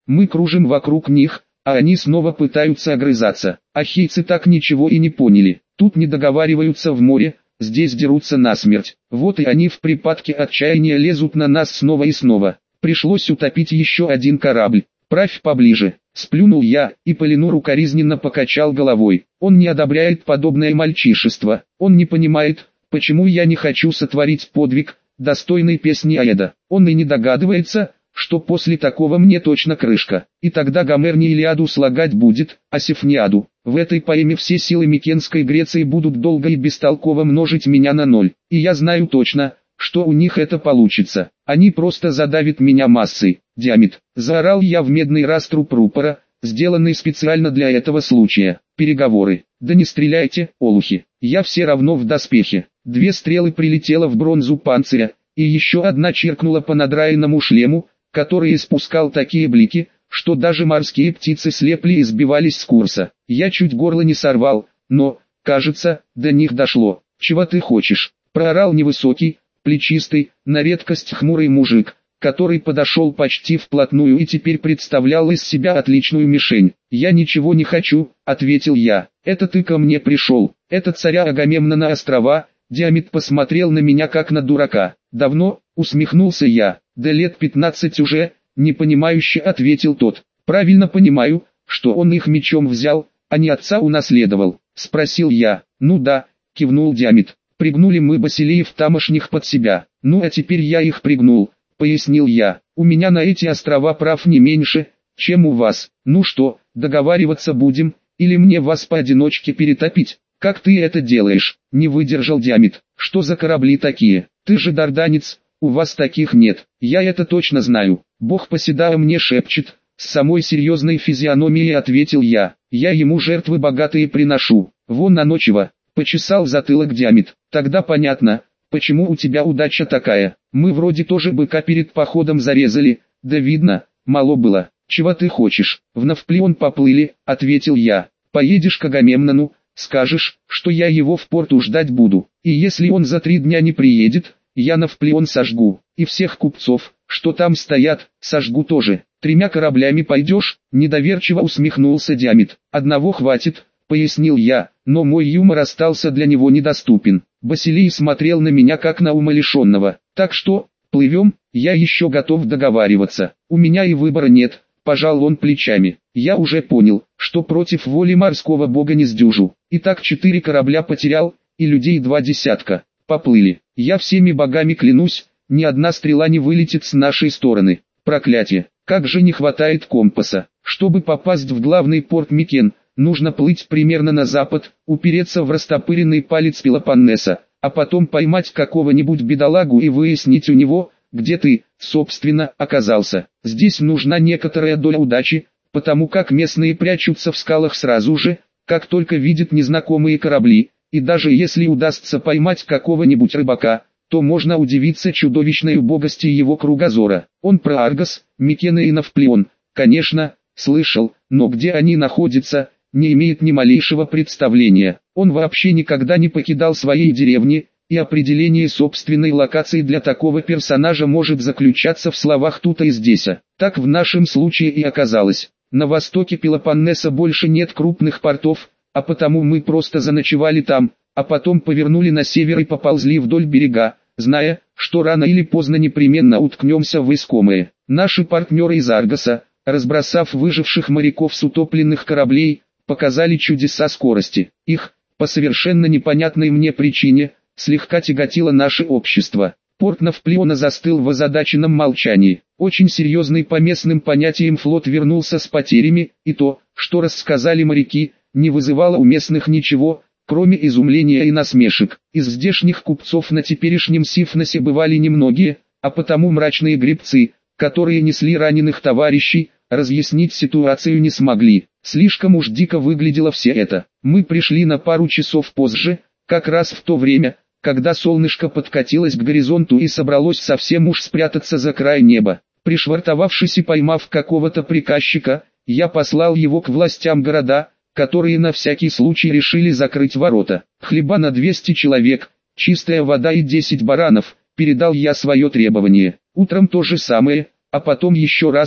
Мы кружим вокруг них, а они снова пытаются огрызаться. Ахейцы так ничего и не поняли. Тут не договариваются в море, здесь дерутся насмерть. Вот и они в припадке отчаяния лезут на нас снова и снова. Пришлось утопить еще один корабль. «Правь поближе», — сплюнул я, и Полинур укоризненно покачал головой. Он не одобряет подобное мальчишество. Он не понимает, почему я не хочу сотворить подвиг, достойный песни Аэда. Он и не догадывается, что после такого мне точно крышка. И тогда Гомер не Илиаду слагать будет, а Сифниаду. В этой поэме все силы Микенской Греции будут долго и бестолково множить меня на ноль. И я знаю точно, что у них это получится. Они просто задавят меня массой. «Диамет!» — заорал я в медный раструб рупора, сделанный специально для этого случая. «Переговоры!» «Да не стреляйте, олухи! Я все равно в доспехе!» 2 стрелы прилетело в бронзу панциря, и еще одна чиркнула по надраенному шлему, который испускал такие блики, что даже морские птицы слепли и сбивались с курса. Я чуть горло не сорвал, но, кажется, до них дошло. «Чего ты хочешь?» — проорал невысокий, плечистый, на редкость хмурый мужик, который подошел почти вплотную и теперь представлял из себя отличную мишень. «Я ничего не хочу», — ответил я. «Это ты ко мне пришел. Это царя Агамемнона острова». Диамет посмотрел на меня как на дурака. «Давно?» — усмехнулся я. «Да лет 15 уже», — непонимающе ответил тот. «Правильно понимаю, что он их мечом взял, а не отца унаследовал?» — спросил я. «Ну да», — кивнул Диамет. «Пригнули мы Басилеев тамошних под себя. Ну а теперь я их пригнул», — пояснил я. «У меня на эти острова прав не меньше, чем у вас. Ну что, договариваться будем, или мне вас поодиночке перетопить?» «Как ты это делаешь?» — не выдержал Диамет. «Что за корабли такие? Ты же дарданец, у вас таких нет». «Я это точно знаю. Бог Поседая мне шепчет», — с самой серьезной физиономией ответил я. «Я ему жертвы богатые приношу. Вон на ночево», — почесал затылок Диамет. «Тогда понятно, почему у тебя удача такая. Мы вроде тоже быка перед походом зарезали, да видно, мало было». «Чего ты хочешь?» «В Навплион поплыли», — ответил я. «Поедешь к Агамемнону, скажешь, что я его в порту ждать буду, и если он за 3 дня не приедет, я Навплион сожгу, и всех купцов, что там стоят, сожгу тоже. 3 кораблями пойдешь?» — недоверчиво усмехнулся Диамет. «Одного хватит», — пояснил я, но мой юмор остался для него недоступен. Басилей смотрел на меня как на умалишенного. «Так что, плывем?» «Я еще готов договариваться, у меня и выбора нет», — пожал он плечами. «Я уже понял, что против воли морского бога не сдюжу. Итак 4 корабля потерял, и людей 2 десятка. Поплыли. Я всеми богами клянусь, ни одна стрела не вылетит с нашей стороны. Проклятие, как же не хватает компаса. Чтобы попасть в главный порт Микен, нужно плыть примерно на запад, упереться в растопыренный палец Пелопоннеса, а потом поймать какого-нибудь бедолагу и выяснить у него, где ты, собственно, оказался. Здесь нужна некоторая доля удачи, потому как местные прячутся в скалах сразу же, как только видят незнакомые корабли, и даже если удастся поймать какого-нибудь рыбака, то можно удивиться чудовищной убогости его кругозора. Он про Аргос, Микены и Навплион, конечно, слышал, но где они находятся, не имеет ни малейшего представления. Он вообще никогда не покидал своей деревни, и определение собственной локации для такого персонажа может заключаться в словах «тут и здесь». Так в нашем случае и оказалось. На востоке Пелопоннеса больше нет крупных портов, а потому мы просто заночевали там, а потом повернули на север и поползли вдоль берега, зная, что рано или поздно непременно уткнемся в искомое. Наши партнеры из Аргоса, разбросав выживших моряков с утопленных кораблей, показали чудеса скорости. Их, по совершенно непонятной мне причине, слегка тяготило наше общество. Порт Навплиона застыл в озадаченном молчании. Очень серьезный по местным понятиям флот вернулся с потерями, и то, что рассказали моряки, не вызывало у местных ничего, кроме изумления и насмешек. Из здешних купцов на теперешнем Сифносе бывали немногие, а потому мрачные гребцы, которые несли раненых товарищей, разъяснить ситуацию не смогли. Слишком уж дико выглядело все это. Мы пришли на пару часов позже, как раз в то время, когда солнышко подкатилось к горизонту и собралось совсем уж спрятаться за край неба. Пришвартовавшись и поймав какого-то приказчика, я послал его к властям города, которые на всякий случай решили закрыть ворота. Хлеба на 200 человек, чистая вода и 10 баранов, передал я свое требование. Утром то же самое, а потом еще раз,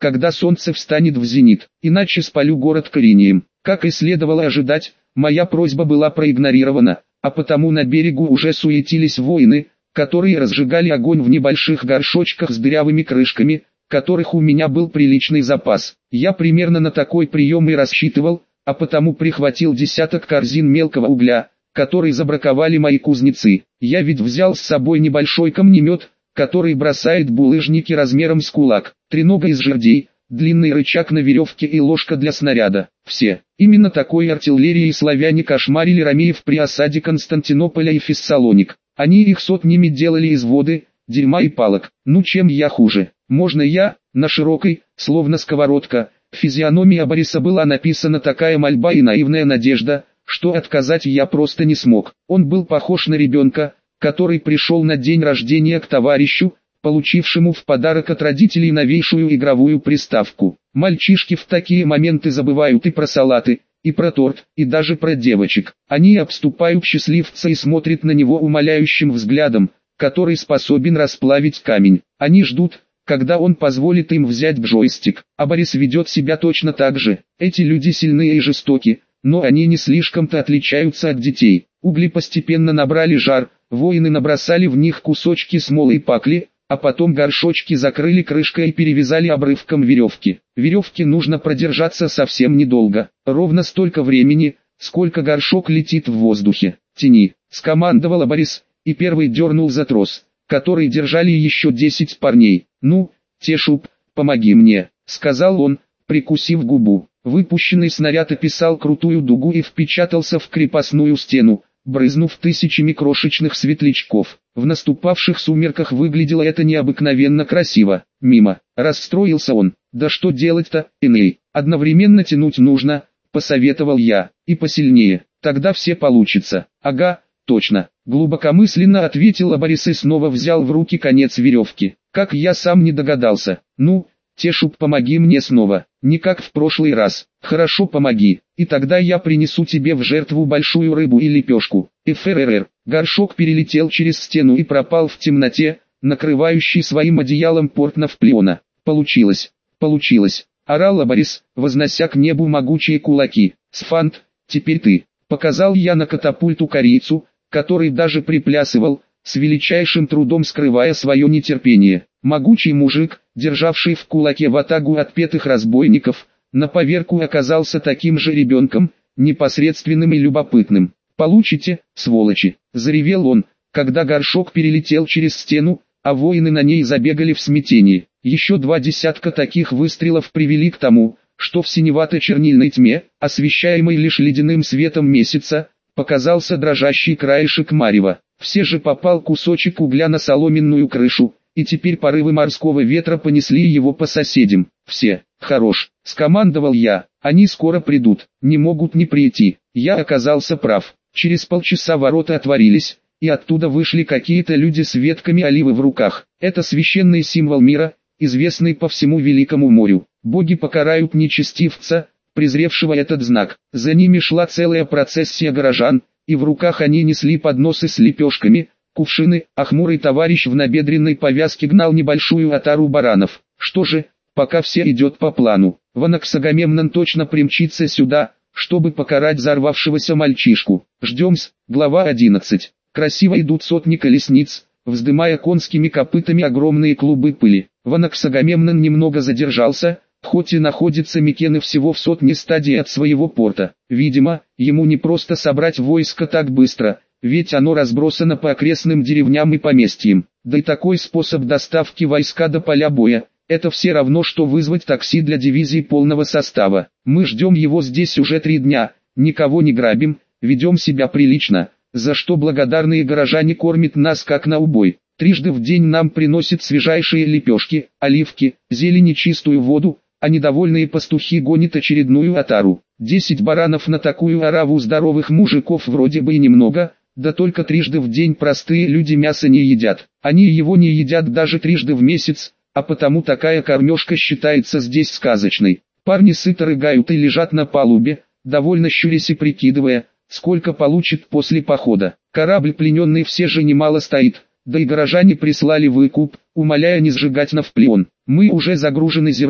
когда солнце встанет в зенит, иначе спалю город кореньем. Как и следовало ожидать, моя просьба была проигнорирована, а потому на берегу уже суетились воины, которые разжигали огонь в небольших горшочках с дырявыми крышками, которых у меня был приличный запас. Я примерно на такой прием и рассчитывал, а потому прихватил десяток корзин мелкого угля, который забраковали мои кузнецы. Я ведь взял с собой небольшой камнемет, который бросает булыжники размером с кулак, тренога из жердей, длинный рычаг на веревке и ложка для снаряда. Все. Именно такой артиллерией славяне кошмарили ромеев при осаде Константинополя и Фессалоник. Они их сотнями делали из воды, дерьма и палок. Ну чем я хуже? Можно я? На широкой, словно сковородка, физиономии Бориса была написана такая мольба и наивная надежда, что отказать я просто не смог. Он был похож на ребенка, который пришел на день рождения к товарищу, получившему в подарок от родителей новейшую игровую приставку. Мальчишки в такие моменты забывают и про салаты, и про торт, и даже про девочек. Они обступают счастливца и смотрят на него умоляющим взглядом, который способен расплавить камень. Они ждут, когда он позволит им взять джойстик. А Борис ведет себя точно так же. Эти люди сильные и жестоки, но они не слишком-то отличаются от детей. Угли постепенно набрали жар, воины набросали в них кусочки смолы и пакли, а потом горшочки закрыли крышкой и перевязали обрывком веревки. Веревке нужно продержаться совсем недолго, ровно столько времени, сколько горшок летит в воздухе. «Тяни», — скомандовал Борис, и первый дернул за трос, который держали еще 10 парней. «Ну, Тешуп, помоги мне», — сказал он, прикусив губу. Выпущенный снаряд описал крутую дугу и впечатался в крепостную стену, брызнув тысячами крошечных светлячков. В наступавших сумерках выглядело это необыкновенно красиво. Мимо. Расстроился он. «Да что делать-то, Эней? Одновременно тянуть нужно», — посоветовал я. «И посильнее. Тогда все получится». «Ага, точно», — глубокомысленно ответил Борис и снова взял в руки конец веревки. «Как я сам не догадался. Ну, Тешуп, помоги мне снова, не как в прошлый раз». «Хорошо, помоги, и тогда я принесу тебе в жертву большую рыбу и лепешку». ФРР. Горшок перелетел через стену и пропал в темноте, накрывающий своим одеялом Портновплиона. «Получилось, получилось», — орал Борис, вознося к небу могучие кулаки. «Сфант, теперь ты», — показал я на катапульту корейцу, который даже приплясывал, с величайшим трудом скрывая свое нетерпение. Могучий мужик, державший в кулаке ватагу отпетых разбойников, на поверку оказался таким же ребенком, непосредственным и любопытным. «Получите, сволочи!» — заревел он, когда горшок перелетел через стену, а воины на ней забегали в смятении. Еще 2 десятка таких выстрелов привели к тому, что в синевато-чернильной тьме, освещаемой лишь ледяным светом месяца, показался дрожащий краешек марева. Все же попал кусочек угля на соломенную крышу, и теперь порывы морского ветра понесли его по соседям. «Все, хорош», — скомандовал я, — «они скоро придут, не могут не прийти». Я оказался прав. Через полчаса ворота отворились, и оттуда вышли какие-то люди с ветками оливы в руках. Это священный символ мира, известный по всему Великому морю. Боги покарают нечестивца, презревшего этот знак. За ними шла целая процессия горожан, и в руках они несли подносы с лепешками, кувшины, а хмурый товарищ в набедренной повязке гнал небольшую отару баранов. Что же, пока все идет по плану, Ванакс Агамемнон точно примчится сюда, чтобы покарать взорвавшегося мальчишку. Ждем-с. Глава 11. Красиво идут сотни колесниц, вздымая конскими копытами огромные клубы пыли. Ванакс Агамемнон немного задержался, хоть и находится Микены всего в сотне стадий от своего порта. Видимо, ему не просто собрать войско так быстро, ведь оно разбросано по окрестным деревням и поместьям. Да и такой способ доставки войска до поля боя — это все равно, что вызвать такси для дивизии полного состава. Мы ждем его здесь уже 3 дня, никого не грабим, ведем себя прилично, за что благодарные горожане кормят нас как на убой. Трижды в день нам приносят свежайшие лепешки, оливки, зелень и чистую воду, а недовольные пастухи гонят очередную отару. 10 баранов на такую ораву здоровых мужиков вроде бы и немного, да только трижды в день простые люди мясо не едят. Они его не едят даже трижды в месяц, а потому такая кормежка считается здесь сказочной. Парни сыто рыгают и лежат на палубе, довольно щурясь и прикидывая, сколько получит после похода. Корабль плененный все же немало стоит, да и горожане прислали выкуп, умоляя не сжигать Навплион. Мы уже загружены зерном,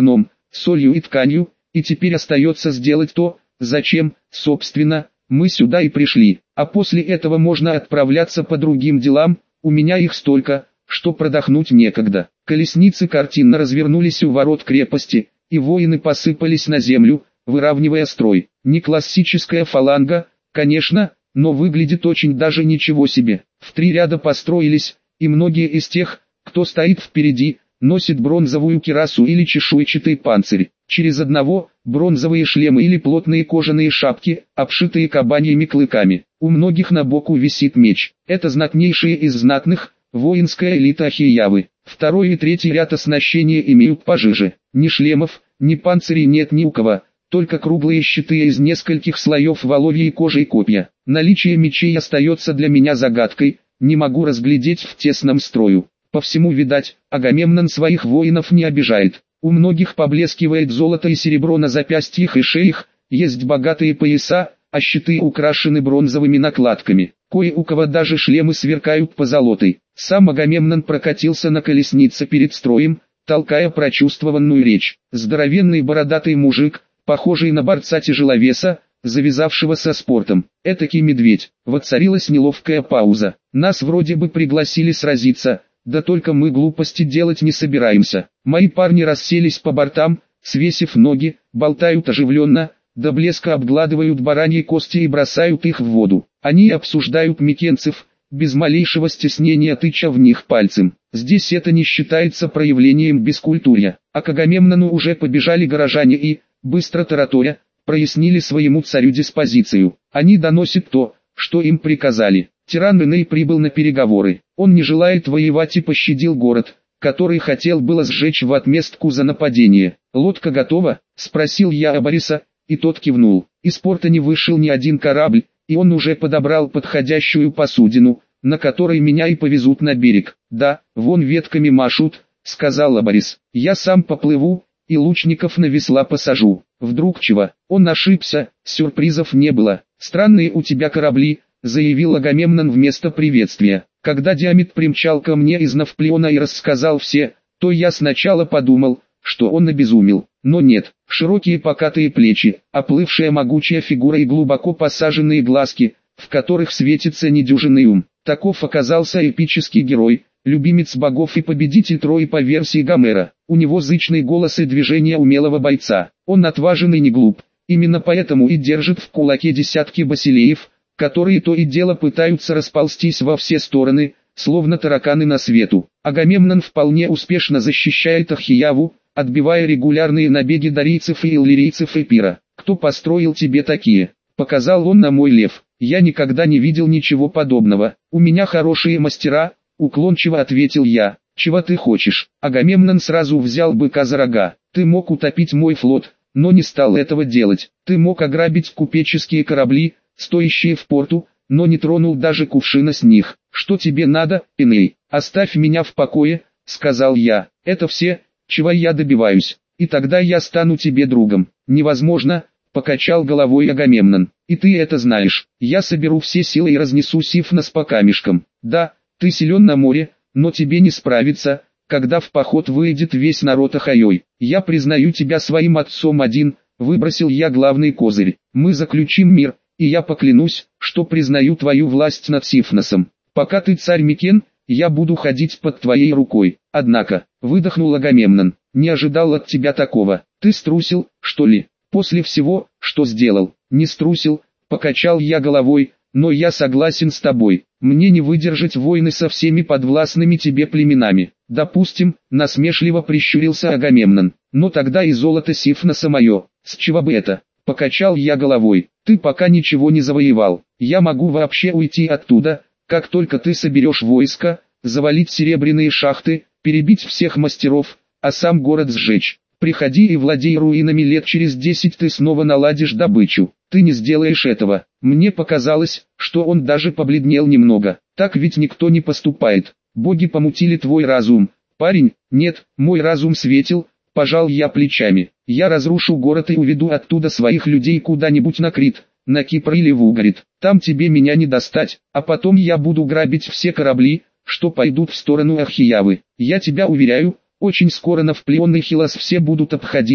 солью и тканью, и теперь остается сделать то, зачем, собственно, мы сюда и пришли. А после этого можно отправляться по другим делам, у меня их столько, что продохнуть некогда. Колесницы картинно развернулись у ворот крепости, и воины посыпались на землю, выравнивая строй. Не классическая фаланга, конечно, но выглядит очень даже ничего себе. В 3 ряда построились, и многие из тех, кто стоит впереди, носит бронзовую кирасу или чешуйчатый панцирь. Через одного – бронзовые шлемы или плотные кожаные шапки, обшитые кабаньими клыками. У многих на боку висит меч. Это знатнейшие из знатных, воинская элита Ахиявы. Второй и третий ряд оснащения имеют пожиже. Ни шлемов, ни панцирей нет ни у кого, только круглые щиты из нескольких слоев воловьей кожи и копья. Наличие мечей остается для меня загадкой, не могу разглядеть в тесном строю. По всему видать, Агамемнон своих воинов не обижает. У многих поблескивает золото и серебро на запястьях и шеях, есть богатые пояса, а щиты украшены бронзовыми накладками. Кое у кого даже шлемы сверкают позолотой. Сам Агамемнон прокатился на колеснице перед строем, толкая прочувствованную речь. Здоровенный бородатый мужик, похожий на борца-тяжеловеса, завязавшегося спортом. Этакий медведь. Воцарилась неловкая пауза. Нас вроде бы пригласили сразиться, да только мы глупости делать не собираемся. Мои парни расселись по бортам, свесив ноги, болтают оживленно, до блеска обгладывают бараньи кости и бросают их в воду. Они обсуждают микенцев, без малейшего стеснения тыча в них пальцем. Здесь это не считается проявлением бескультурья. А к Агамемнону уже побежали горожане и, быстро тараторя, прояснили своему царю диспозицию. Они доносят то, что им приказали. Тиран Эней прибыл на переговоры. Он не желает воевать и пощадил город, который хотел было сжечь в отместку за нападение. «Лодка готова?» – спросил я Абариса, и тот кивнул. Из порта не вышел ни один корабль, и он уже подобрал подходящую посудину, на которой меня и повезут на берег. «Да, вон ветками машут», – сказал Абарис. «Я сам поплыву, и лучников на весла посажу». Вдруг чего? Он ошибся, сюрпризов не было. «Странные у тебя корабли», — заявил Агамемнон вместо приветствия. Когда Диамет примчал ко мне из Навплиона и рассказал все, то я сначала подумал, что он обезумел. Но нет, широкие покатые плечи, оплывшая могучая фигура и глубоко посаженные глазки, в которых светится недюжинный ум. Таков оказался эпический герой, любимец богов и победитель Трои по версии Гомера. У него зычный голос и движения умелого бойца. Он отважен и не глуп. Именно поэтому и держит в кулаке десятки басилеев, которые то и дело пытаются расползтись во все стороны, словно тараканы на свету. Агамемнон вполне успешно защищает Ахияву, отбивая регулярные набеги дарийцев и иллирийцев Эпира. «Кто построил тебе такие?» — показал он на мой лев. «Я никогда не видел ничего подобного. У меня хорошие мастера», — уклончиво ответил я. «Чего ты хочешь?» Агамемнон сразу взял быка за рога. «Ты мог утопить мой флот, но не стал этого делать. Ты мог ограбить купеческие корабли, стоящие в порту, но не тронул даже кувшина с них. Что тебе надо, Эней? Оставь меня в покое», — сказал я. «Это все, чего я добиваюсь, и тогда я стану тебе другом». «Невозможно», — покачал головой Агамемнон. «И ты это знаешь. Я соберу все силы и разнесу Сифнос по камешкам. Да, ты силен на море, но тебе не справиться, когда в поход выйдет весь народ Ахайой. Я признаю тебя своим отцом один», — выбросил я главный козырь. «Мы заключим мир, и я поклянусь, что признаю твою власть над Сифносом. Пока ты царь Микен, я буду ходить под твоей рукой». «Однако», — выдохнул Агамемнон, — «не ожидал от тебя такого. Ты струсил, что ли? После всего, что сделал?» «Не струсил», — покачал я головой, — «но я согласен с тобой. Мне не выдержать войны со всеми подвластными тебе племенами». «Допустим», — насмешливо прищурился Агамемнон, — «но тогда и золото Сифноса мое. С чего бы это?» Покачал я головой. «Ты пока ничего не завоевал. Я могу вообще уйти оттуда, как только ты соберешь войско, завалить серебряные шахты, перебить всех мастеров, а сам город сжечь. Приходи и владей руинами, лет через 10 ты снова наладишь добычу. Ты не сделаешь этого». Мне показалось, что он даже побледнел немного. «Так ведь никто не поступает. Боги помутили твой разум, парень». «Нет, мой разум светил», — пожал я плечами. «Я разрушу город и уведу оттуда своих людей куда-нибудь на Крит, на Кипр или в Угарит. Там тебе меня не достать, а потом я буду грабить все корабли, что пойдут в сторону Ахиявы. Я тебя уверяю, очень скоро Навплион и Хилос все будут обходить,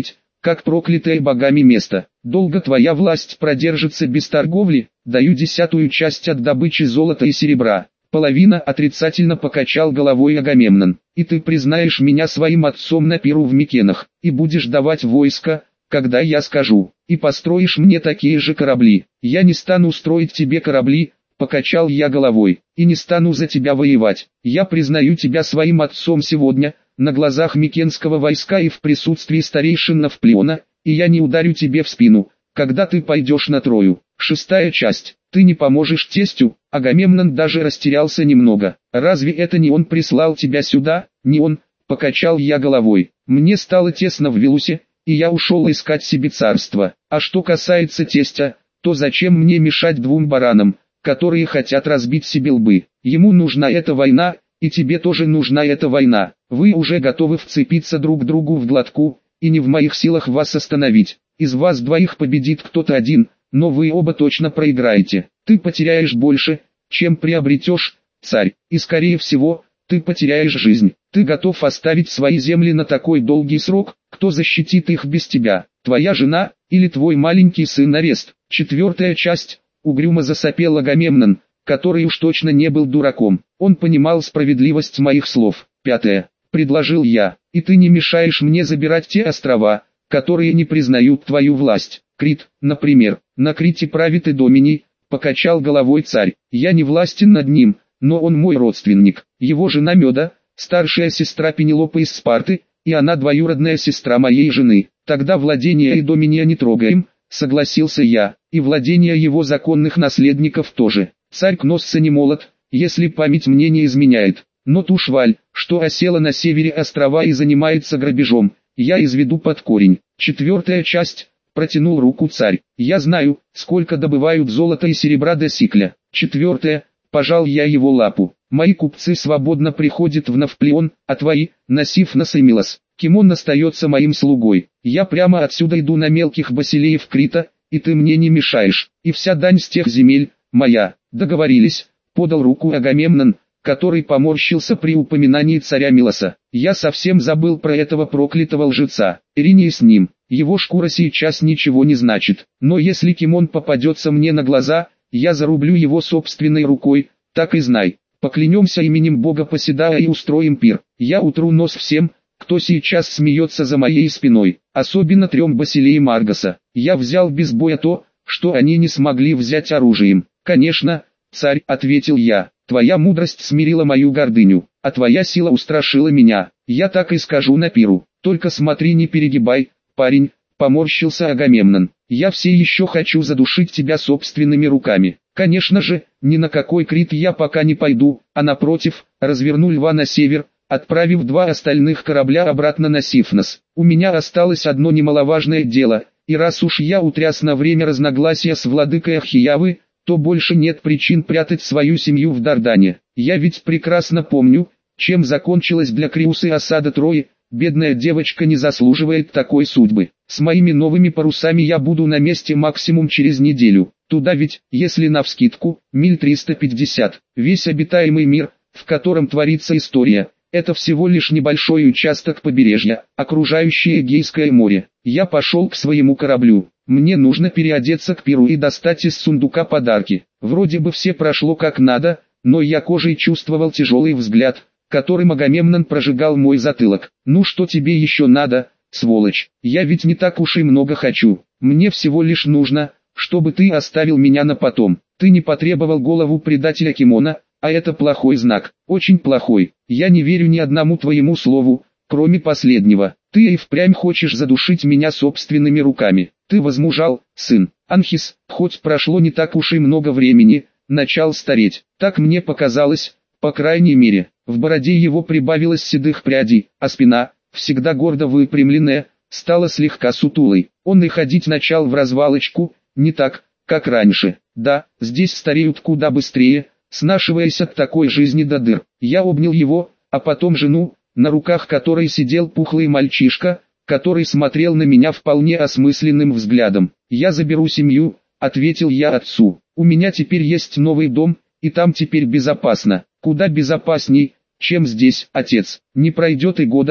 как проклятое богами место. Долго твоя власть продержится без торговли? Даю 10-ю часть от добычи золота и серебра. Половина, отрицательно покачал головой Агамемнон. И ты признаешь меня своим отцом на пиру в Микенах, и будешь давать войско, когда я скажу, и построишь мне такие же корабли. Я не стану строить тебе корабли, покачал я головой, и не стану за тебя воевать. Я признаю тебя своим отцом сегодня, на глазах Микенского войска и в присутствии старейшин Навплиона, и я не ударю тебе в спину, когда ты пойдешь на Трою. 6-я часть. Ты не поможешь тестю? Агамемнон даже растерялся немного. Разве это не он прислал тебя сюда? Не он, покачал я головой. Мне стало тесно в Вилусе, и я ушел искать себе царство. А что касается тестя, то зачем мне мешать двум баранам, которые хотят разбить себе лбы? Ему нужна эта война, и тебе тоже нужна эта война. Вы уже готовы вцепиться друг другу в глотку, и не в моих силах вас остановить. Из вас двоих победит кто-то один, но вы оба точно проиграете. Ты потеряешь больше, чем приобретешь, царь, и скорее всего, ты потеряешь жизнь. Ты готов оставить свои земли на такой долгий срок? Кто защитит их без тебя? Твоя жена или твой маленький сын Арест? 4-я часть. Угрюмо засопел Агамемнон, который уж точно не был дураком. Он понимал справедливость моих слов. 5-я. Предложил я. И ты не мешаешь мне забирать те острова, которые не признают твою власть. Крит, например. На Крите правит Идоминий, покачал головой царь. Я не властен над ним, но он мой родственник. Его жена Меда, старшая сестра Пенелопы из Спарты, и она двоюродная сестра моей жены. Тогда владения Идоминия не трогаем, согласился я, и владения его законных наследников тоже. Царь Кносса не молод, если память мне не изменяет. Но ту шваль, что осела на севере острова и занимается грабежом, я изведу под корень. 4-я часть. Протянул руку царь. Я знаю, сколько добывают золота и серебра до сикля. 4-я. Пожал я его лапу. Мои купцы свободно приходят в Навплион, а твои, на Сифнос и Милос. Кимон остается моим слугой. Я прямо отсюда иду на мелких басилеев Крита, и ты мне не мешаешь. И вся дань с тех земель, моя. Договорились, подал руку Агамемнон, который поморщился при упоминании царя Милоса. Я совсем забыл про этого проклятого лжеца. Ирине с ним. Его шкура сейчас ничего не значит. Но если Кимон попадется мне на глаза, я зарублю его собственной рукой, так и знай. Поклянемся именем бога Поседая и устроим пир. Я утру нос всем, кто сейчас смеется за моей спиной. Особенно 3 басилеям Аргоса. Я взял без боя то, что они не смогли взять оружием. Конечно, царь, ответил я. Твоя мудрость смирила мою гордыню, а твоя сила устрашила меня. Я так и скажу на пиру. Только смотри, не перегибай, парень, поморщился Агамемнон. Я все еще хочу задушить тебя собственными руками. Конечно же, ни на какой Крит я пока не пойду, а напротив, разверну льва на север, отправив 2 остальных корабля обратно на Сифнос. У меня осталось одно немаловажное дело, и раз уж я утряс на время разногласия с владыкой Ахиявы, то больше нет причин прятать свою семью в Дардане. Я ведь прекрасно помню, чем закончилась для Криусы осада Трои. Бедная девочка не заслуживает такой судьбы. С моими новыми парусами я буду на месте максимум через неделю. Туда ведь, если навскидку, миль 350. Весь обитаемый мир, в котором творится история, это всего лишь небольшой участок побережья, окружающее Эгейское море. Я пошел к своему кораблю. Мне нужно переодеться к пиру и достать из сундука подарки. Вроде бы все прошло как надо, но я кожей чувствовал тяжелый взгляд, которым Агамемнон прожигал мой затылок. Ну что тебе еще надо, сволочь? Я ведь не так уж и много хочу. Мне всего лишь нужно, чтобы ты оставил меня на потом. Ты не потребовал голову предателя Кимона, а это плохой знак, очень плохой. Я не верю ни одному твоему слову, кроме последнего. Ты и впрямь хочешь задушить меня собственными руками. Ты возмужал, сын. Анхис, хоть прошло не так уж и много времени, начал стареть. Так мне показалось, по крайней мере. В бороде его прибавилось седых прядей, а спина, всегда гордо выпрямленная, стала слегка сутулой. Он и ходить начал в развалочку, не так, как раньше. Да, здесь стареют куда быстрее, снашиваясь от такой жизни до дыр. Я обнял его, а потом жену, на руках которой сидел пухлый мальчишка, который смотрел на меня вполне осмысленным взглядом. «Я заберу семью», — ответил я отцу. «У меня теперь есть новый дом, и там теперь безопасно. Куда безопасней, чем здесь, отец. Не пройдет и года,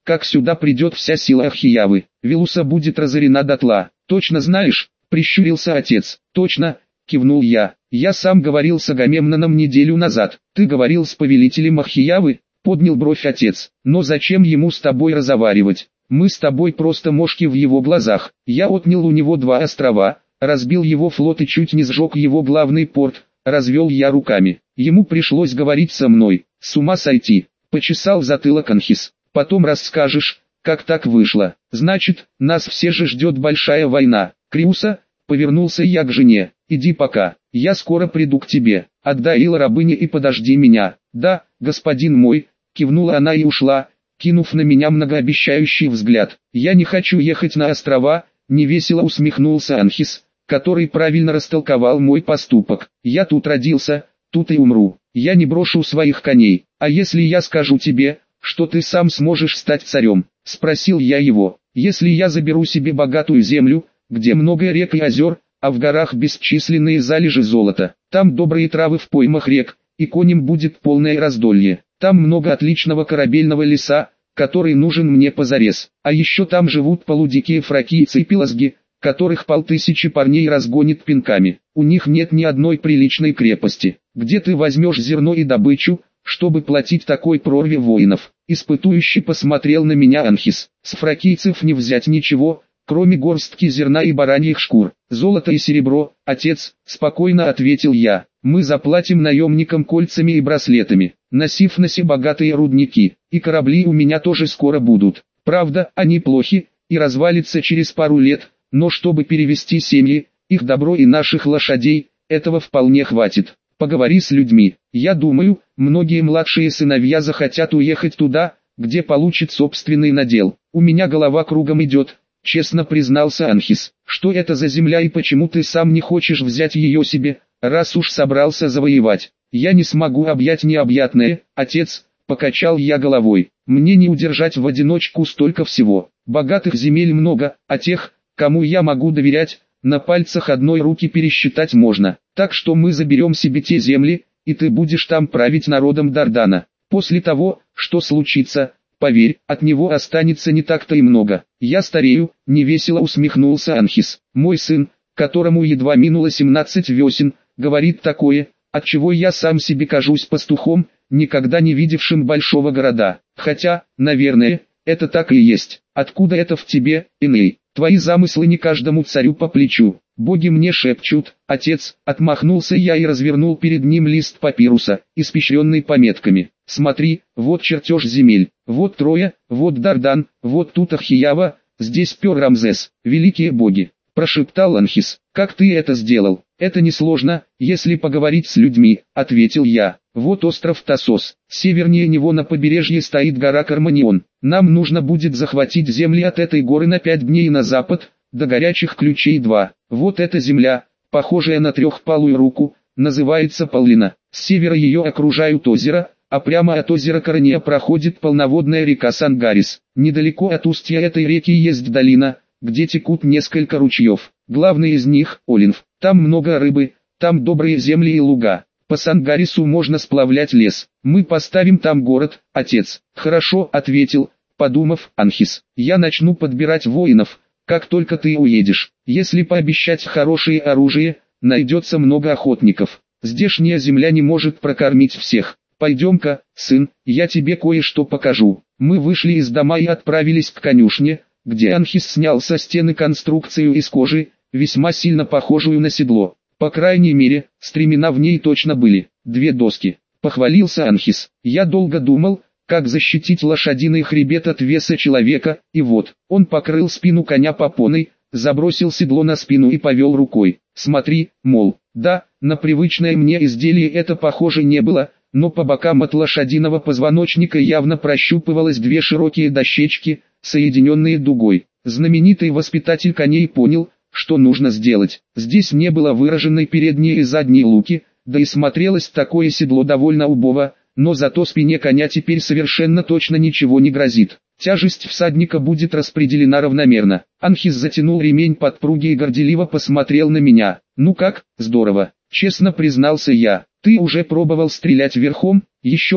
как сюда придет вся сила Ахиявы, Велуса будет разорена дотла. Точно знаешь? Прищурился отец. Точно, кивнул я. Я сам говорил с Агамемноном неделю назад. Ты говорил с повелителем Ахиявы? Поднял бровь отец. Но зачем ему с тобой разговаривать? Мы с тобой просто мошки в его глазах. Я отнял у него 2 острова, разбил его флот и чуть не сжег его главный порт. Развел я руками. Ему пришлось говорить со мной. С ума сойти. Почесал затылок Анхис. Потом расскажешь, как так вышло. Значит, нас все же ждет большая война. Криуса, повернулся я к жене. Иди пока. Я скоро приду к тебе. Отдай Ила рабыне и подожди меня. Да, господин мой, кивнула она и ушла, кинув на меня многообещающий взгляд. Я не хочу ехать на острова, невесело усмехнулся Анхис, который правильно растолковал мой поступок. Я тут родился, тут и умру. Я не брошу своих коней. А если я скажу тебе, что ты сам сможешь стать царем? Спросил я его. Если я заберу себе богатую землю, где много рек и озер, а в горах бесчисленные залежи золота, там добрые травы в поймах рек, и коням будет полное раздолье. Там много отличного корабельного леса, который нужен мне позарез. А еще там живут полудикие фракийцы и пелазги, которых 500 парней разгонит пинками. У них нет ни одной приличной крепости. Где ты возьмешь зерно и добычу, чтобы платить такой прорве воинов? Испытующий посмотрел на меня Анхис. С фракийцев не взять ничего, кроме горстки зерна и бараньих шкур. Золото и серебро, отец, спокойно ответил я. Мы заплатим наемникам кольцами и браслетами. На Сифносе богатые рудники, и корабли у меня тоже скоро будут. Правда, они плохи, и развалятся через пару лет, но чтобы перевести семьи, их добро и наших лошадей, этого вполне хватит. Поговори с людьми. Я думаю, многие младшие сыновья захотят уехать туда, где получат собственный надел. У меня голова кругом идет, честно признался Анхис. Что это за земля и почему ты сам не хочешь взять ее себе, раз уж собрался завоевать? Я не смогу объять необъятное, отец, покачал я головой. Мне не удержать в одиночку столько всего. Богатых земель много, а тех, кому я могу доверять, на пальцах одной руки пересчитать можно. Так что мы заберем себе те земли, и ты будешь там править народом Дардана. После того, что случится, поверь, от него останется не так-то и много. Я старею, невесело усмехнулся Анхис. Мой сын, которому едва минуло 17 весен, говорит такое, отчего я сам себе кажусь пастухом, никогда не видевшим большого города. Хотя, наверное, это так и есть. Откуда это в тебе, Эней? Твои замыслы не каждому царю по плечу. Боги мне шепчут, отец, отмахнулся я и развернул перед ним лист папируса, испещренный пометками. Смотри, вот чертеж земель, вот Троя, вот Дардан, вот тут Ахиява, здесь Пер Рамзес, великие боги. Прошептал Анхис. Как ты это сделал? Это несложно, если поговорить с людьми, ответил я. Вот остров Тассос, севернее него на побережье стоит гора Карманион. Нам нужно будет захватить земли от этой горы на 5 дней на запад, до горячих ключей 2. Вот эта земля, похожая на трехпалую руку, называется Паллина. С севера ее окружают озера, а прямо от озера Карния проходит полноводная река Сангарис. Недалеко от устья этой реки есть долина, где текут несколько ручьев. Главный из них – Олинф. Там много рыбы, там добрые земли и луга. По Сангарису можно сплавлять лес. Мы поставим там город, отец. Хорошо, ответил, подумав, Анхис. Я начну подбирать воинов, как только ты уедешь. Если пообещать хорошее оружие, найдется много охотников. Здешняя земля не может прокормить всех. Пойдем-ка, сын, я тебе кое-что покажу. Мы вышли из дома и отправились к конюшне, где Анхис снял со стены конструкцию из кожи, весьма сильно похожую на седло. По крайней мере, стремена в ней точно были. 2 доски. Похвалился Анхис. Я долго думал, как защитить лошадиный хребет от веса человека, и вот, он покрыл спину коня попоной, забросил седло на спину и повел рукой. Смотри, мол, да, на привычное мне изделие это похоже не было, но по бокам от лошадиного позвоночника явно прощупывалось 2 широкие дощечки, соединенные дугой. Знаменитый воспитатель коней понял, что нужно сделать. Здесь не было выраженной передней и задней луки, да и смотрелось такое седло довольно убого, но зато спине коня теперь совершенно точно ничего не грозит. Тяжесть всадника будет распределена равномерно. Анхис затянул ремень подпруги и горделиво посмотрел на меня. Ну как, здорово, честно признался я. Ты уже пробовал стрелять верхом? Еще бы.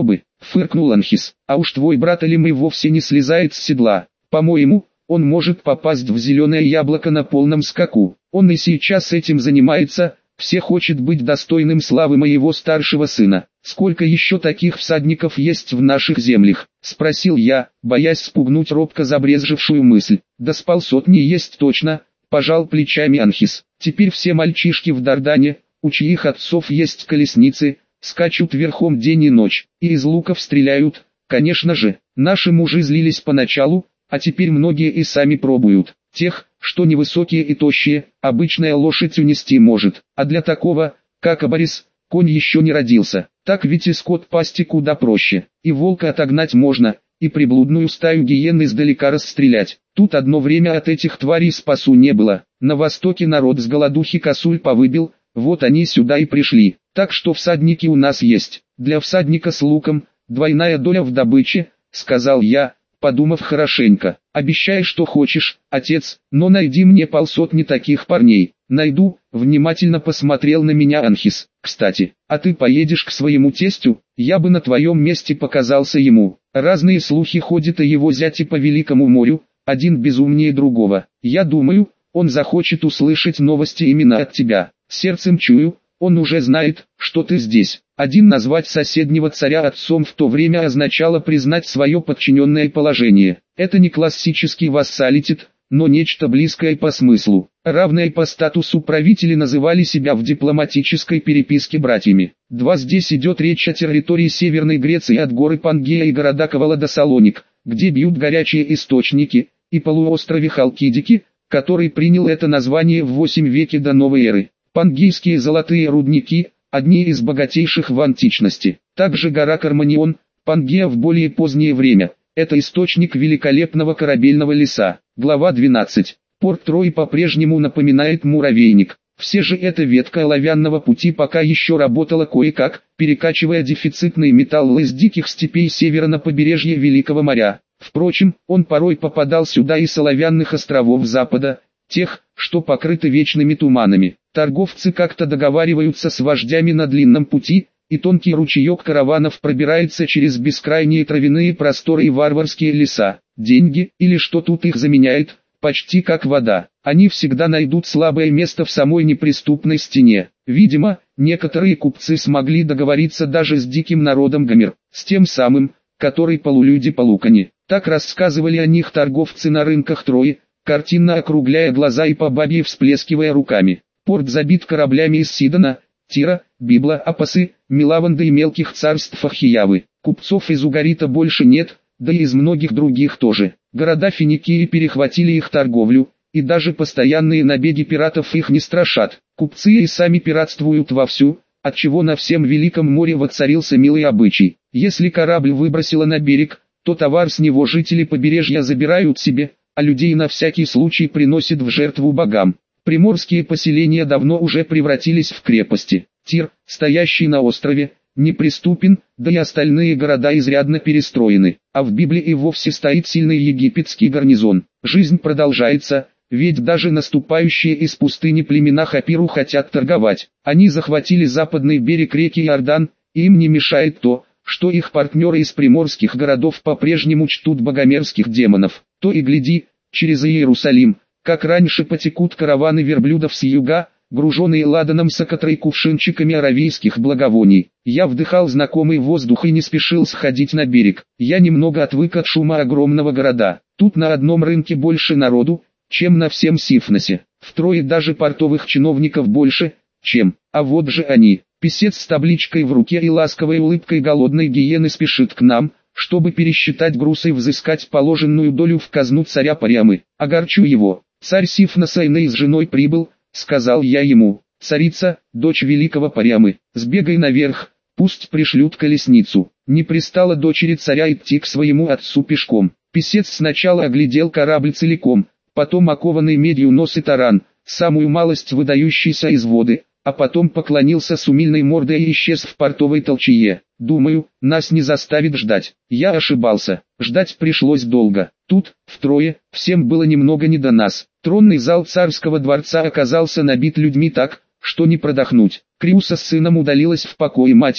фыркнул Анхис. А уж твой брат Алимый вовсе не слезает с седла. По-моему, он может попасть в зеленое яблоко на полном скаку. Он и сейчас этим занимается, все хочет быть достойным славы моего старшего сына. Сколько еще таких всадников есть в наших землях? Спросил я, боясь спугнуть робко забрезжившую мысль. Да с полсотни есть точно, пожал плечами Анхис. Теперь все мальчишки в Дардане, у чьих отцов есть колесницы, скачут верхом день и ночь, и из луков стреляют. Конечно же, наши мужи злились поначалу, а теперь многие и сами пробуют. Тех, что невысокие и тощие, обычная лошадь унести может, а для такого, как Абарис, конь еще не родился. Так ведь и скот пасти куда проще, и волка отогнать можно, и приблудную стаю гиен издалека расстрелять. Тут одно время от этих тварей спасу не было. На востоке народ с голодухи косуль повыбил, вот они сюда и пришли. Так что всадники у нас есть. Для всадника с луком, двойная доля в добыче, сказал я, подумав хорошенько. Обещай, что хочешь, отец, но найди мне полсотни таких парней. Найду, внимательно посмотрел на меня Анхис. Кстати, а ты поедешь к своему тестю? Я бы на твоем месте показался ему. Разные слухи ходят о его зяте по Великому морю, один безумнее другого. Я думаю, он захочет услышать новости именно от тебя. Сердцем чую, он уже знает, что ты здесь. Один назвать соседнего царя отцом в то время означало признать свое подчиненное положение. Это не классический вассалитет, но нечто близкое по смыслу. Равные по статусу правители называли себя в дипломатической переписке братьями. Здесь идет речь о территории Северной Греции от горы Пангея и города Кавала до Салоник, где бьют горячие источники, и полуострове Халкидики, который принял это название в 8 веке до новой эры. Пангейские золотые рудники – одни из богатейших в античности. Также гора Карманион, Пангея в более позднее время. Это источник великолепного корабельного леса. Глава 12. Порт Трои по-прежнему напоминает муравейник. Все же эта ветка оловянного пути пока еще работала кое-как, перекачивая дефицитный металл из диких степей севера на побережье Великого моря. Впрочем, он порой попадал сюда и с оловянных островов запада, тех, что покрыты вечными туманами. Торговцы как-то договариваются с вождями на длинном пути, и тонкий ручеек караванов пробирается через бескрайние травяные просторы и варварские леса. Деньги, или что тут их заменяет, почти как вода. Они всегда найдут слабое место в самой неприступной стене. Видимо, некоторые купцы смогли договориться даже с диким народом Гомер, с тем самым, который полулюди-полукани. Так рассказывали о них торговцы на рынках Трои, картинно округляя глаза и по бабье всплескивая руками. Порт забит кораблями из Сидона, Тира, Библа, Апасы, Милаванды и мелких царств Ахиявы. Купцов из Угарита больше нет, да и из многих других тоже. Города Финикии перехватили их торговлю, и даже постоянные набеги пиратов их не страшат. Купцы и сами пиратствуют вовсю, отчего на всем Великом море воцарился милый обычай. Если корабль выбросило на берег, то товар с него жители побережья забирают себе, а людей на всякий случай приносят в жертву богам. Приморские поселения давно уже превратились в крепости. Тир, стоящий на острове, неприступен, да и остальные города изрядно перестроены, а в Библии и вовсе стоит сильный египетский гарнизон. Жизнь продолжается, ведь даже наступающие из пустыни племена Хапиру хотят торговать. Они захватили западный берег реки Иордан, и им не мешает то, что их партнеры из приморских городов по-прежнему чтут богомерзких демонов. То и гляди, через Иерусалим, как раньше потекут караваны верблюдов с юга, груженные ладаном с окотрой кувшинчиками аравийских благовоний. Я вдыхал знакомый воздух и не спешил сходить на берег. Я немного отвык от шума огромного города. Тут на одном рынке больше народу, чем на всем Сифносе. Втрое даже портовых чиновников больше, чем. А вот же они. Писец с табличкой в руке и ласковой улыбкой голодной гиены спешит к нам, чтобы пересчитать груз и взыскать положенную долю в казну царя Париамы. Огорчу его. Царь Сифноса Иней с женой прибыл, сказал я ему. Царица, дочь великого Париамы, сбегай наверх, пусть пришлют колесницу. Не пристало дочери царя идти к своему отцу пешком. Писец сначала оглядел корабль целиком, потом окованный медью нос и таран, самую малость выдающийся из воды, а потом поклонился с умильной мордой и исчез в портовой толчее. Думаю, нас не заставит ждать. Я ошибался. Ждать пришлось долго. Тут, втрое, всем было немного не до нас. Тронный зал царского дворца оказался набит людьми так, что не продохнуть. Криуса с сыном удалилась в покое матери,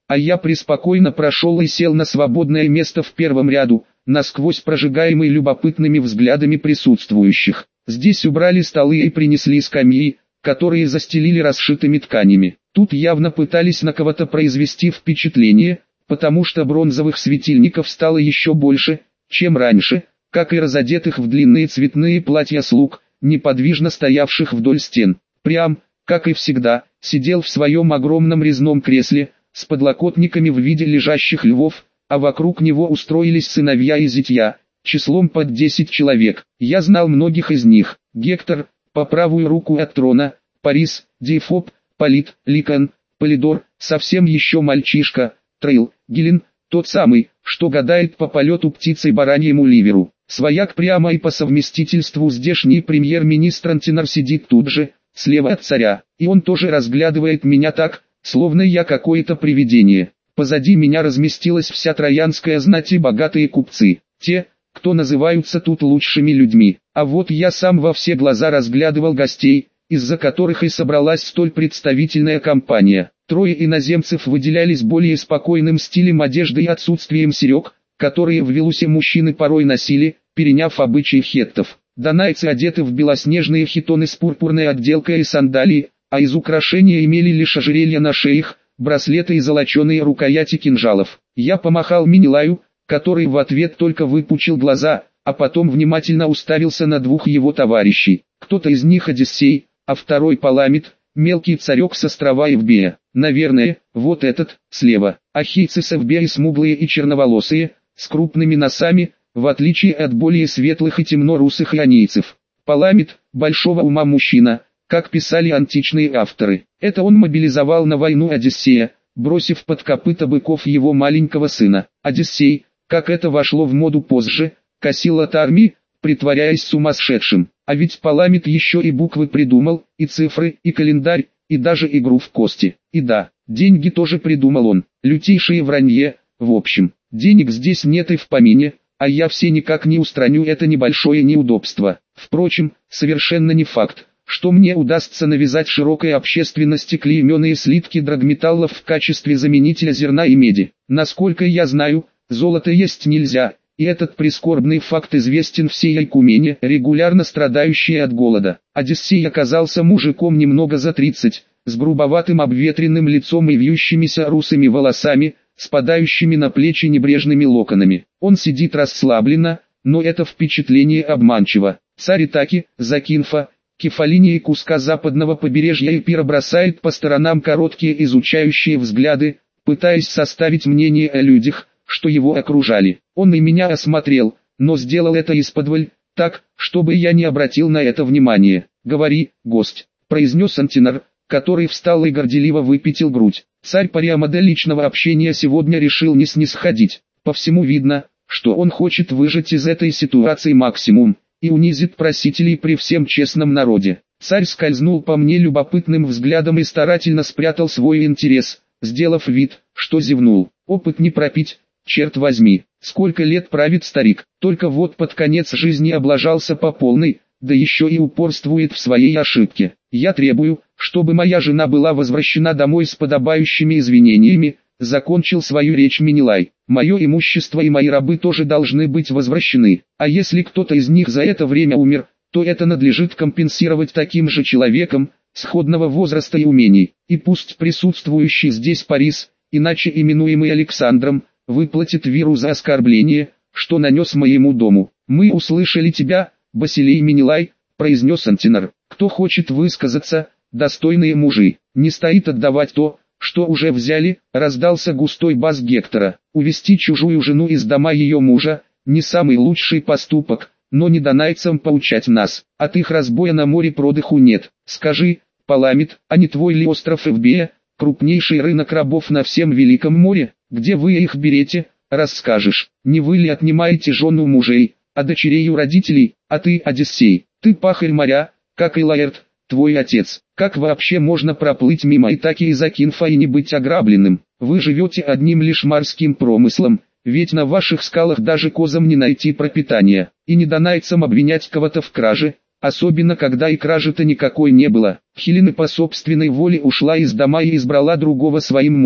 а я преспокойно прошел и сел на свободное место в первом ряду, насквозь прожигаемый любопытными взглядами присутствующих. Здесь убрали столы и принесли скамьи, которые застелили расшитыми тканями. Тут явно пытались на кого-то произвести впечатление, потому что бронзовых светильников стало еще больше, чем раньше, как и разодетых в длинные цветные платья слуг, неподвижно стоявших вдоль стен. Прям, как и всегда, сидел в своем огромном резном кресле, с подлокотниками в виде лежащих львов, а вокруг него устроились сыновья и зятья, числом под 10 человек. Я знал многих из них: Гектор, по правую руку от трона, Парис, Дейфоб, Полит, Ликон, Полидор, совсем еще мальчишка, Трейл, Гелен, тот самый, что гадает по полету птицей бараньему ливеру. Свояк прямо и по совместительству здешний премьер-министр Антинар сидит тут же, слева от царя, и он тоже разглядывает меня так, словно я какое-то привидение. Позади меня разместилась вся троянская знать и богатые купцы, те, кто называются тут лучшими людьми. А вот я сам во все глаза разглядывал гостей, из-за которых и собралась столь представительная компания. Трое иноземцев выделялись более спокойным стилем одежды и отсутствием серег, которые в Вилусе мужчины порой носили, переняв обычаи хеттов. Донайцы одеты в белоснежные хитоны с пурпурной отделкой и сандалии, а из украшения имели лишь ожерелья на шеях, браслеты и золоченые рукояти кинжалов. Я помахал Менелаю, который в ответ только выпучил глаза, а потом внимательно уставился на двух его товарищей. Кто-то из них Одиссей, а второй Паламид, мелкий царек с острова Эвбея. Наверное, вот этот, слева. Ахийцы с Эвбеи смуглые и черноволосые, с крупными носами, в отличие от более светлых и темно-русых ионийцев. Паламид, большого ума мужчина, как писали античные авторы. Это он мобилизовал на войну Одиссея, бросив под копыта быков его маленького сына. Одиссей, как это вошло в моду позже, косил от армии, притворяясь сумасшедшим. А ведь Паламид еще и буквы придумал, и цифры, и календарь, и даже игру в кости. И да, деньги тоже придумал он. Лютейшее вранье. В общем, денег здесь нет и в помине, а я все никак не устраню это небольшое неудобство. Впрочем, совершенно не факт, что мне удастся навязать широкой общественности клейменные слитки драгметаллов в качестве заменителя зерна и меди. Насколько я знаю, золото есть нельзя, и этот прискорбный факт известен всей Айкумене, регулярно страдающей от голода. Одиссей оказался мужиком немного за 30, с грубоватым обветренным лицом и вьющимися русыми волосами, спадающими на плечи небрежными локонами. Он сидит расслабленно, но это впечатление обманчиво. Царь Итаки, Закинфа, Кефалинии куска западного побережья Эпира бросает по сторонам короткие изучающие взгляды, пытаясь составить мнение о людях, что его окружали. Он и меня осмотрел, но сделал это исподволь, так, чтобы я не обратил на это внимания. «Говори, гость», — произнес Антинар, который встал и горделиво выпятил грудь. Царь Париама до личного общения сегодня решил не снисходить. По всему видно, что он хочет выжать из этой ситуации максимум, и унизит просителей при всем честном народе. Царь скользнул по мне любопытным взглядом и старательно спрятал свой интерес, сделав вид, что зевнул. Опыт не пропить, черт возьми. Сколько лет правит старик, только вот под конец жизни облажался по полной, да еще и упорствует в своей ошибке. Я требую, чтобы моя жена была возвращена домой с подобающими извинениями, закончил свою речь Менелай. Мое имущество и мои рабы тоже должны быть возвращены, а если кто-то из них за это время умер, то это надлежит компенсировать таким же человеком, сходного возраста и умений. И пусть присутствующий здесь Парис, иначе именуемый Александром, выплатит Виру за оскорбление, что нанес моему дому. «Мы услышали тебя, Басилей Менелай», — произнес Антинар. «Кто хочет высказаться, достойные мужи, не стоит отдавать то, что уже взяли», — раздался густой бас Гектора. «Увести чужую жену из дома ее мужа, не самый лучший поступок, но не донайцам поучать нас. От их разбоя на море продыху нет. Скажи, Паламид, а не твой ли остров Эвбея, крупнейший рынок рабов на всем Великом море? Где вы их берете, расскажешь. Не вы ли отнимаете жену мужей, а дочерей у родителей? А ты, Одиссей, ты пахарь моря, как и Лаэрт, твой отец. Как вообще можно проплыть мимо Итаки и Закинфа и не быть ограбленным? Вы живете одним лишь морским промыслом, ведь на ваших скалах даже козам не найти пропитания. И не донайцам обвинять кого-то в краже, особенно когда и кражи-то никакой не было. Хелена по собственной воле ушла из дома и избрала другого своим мужем.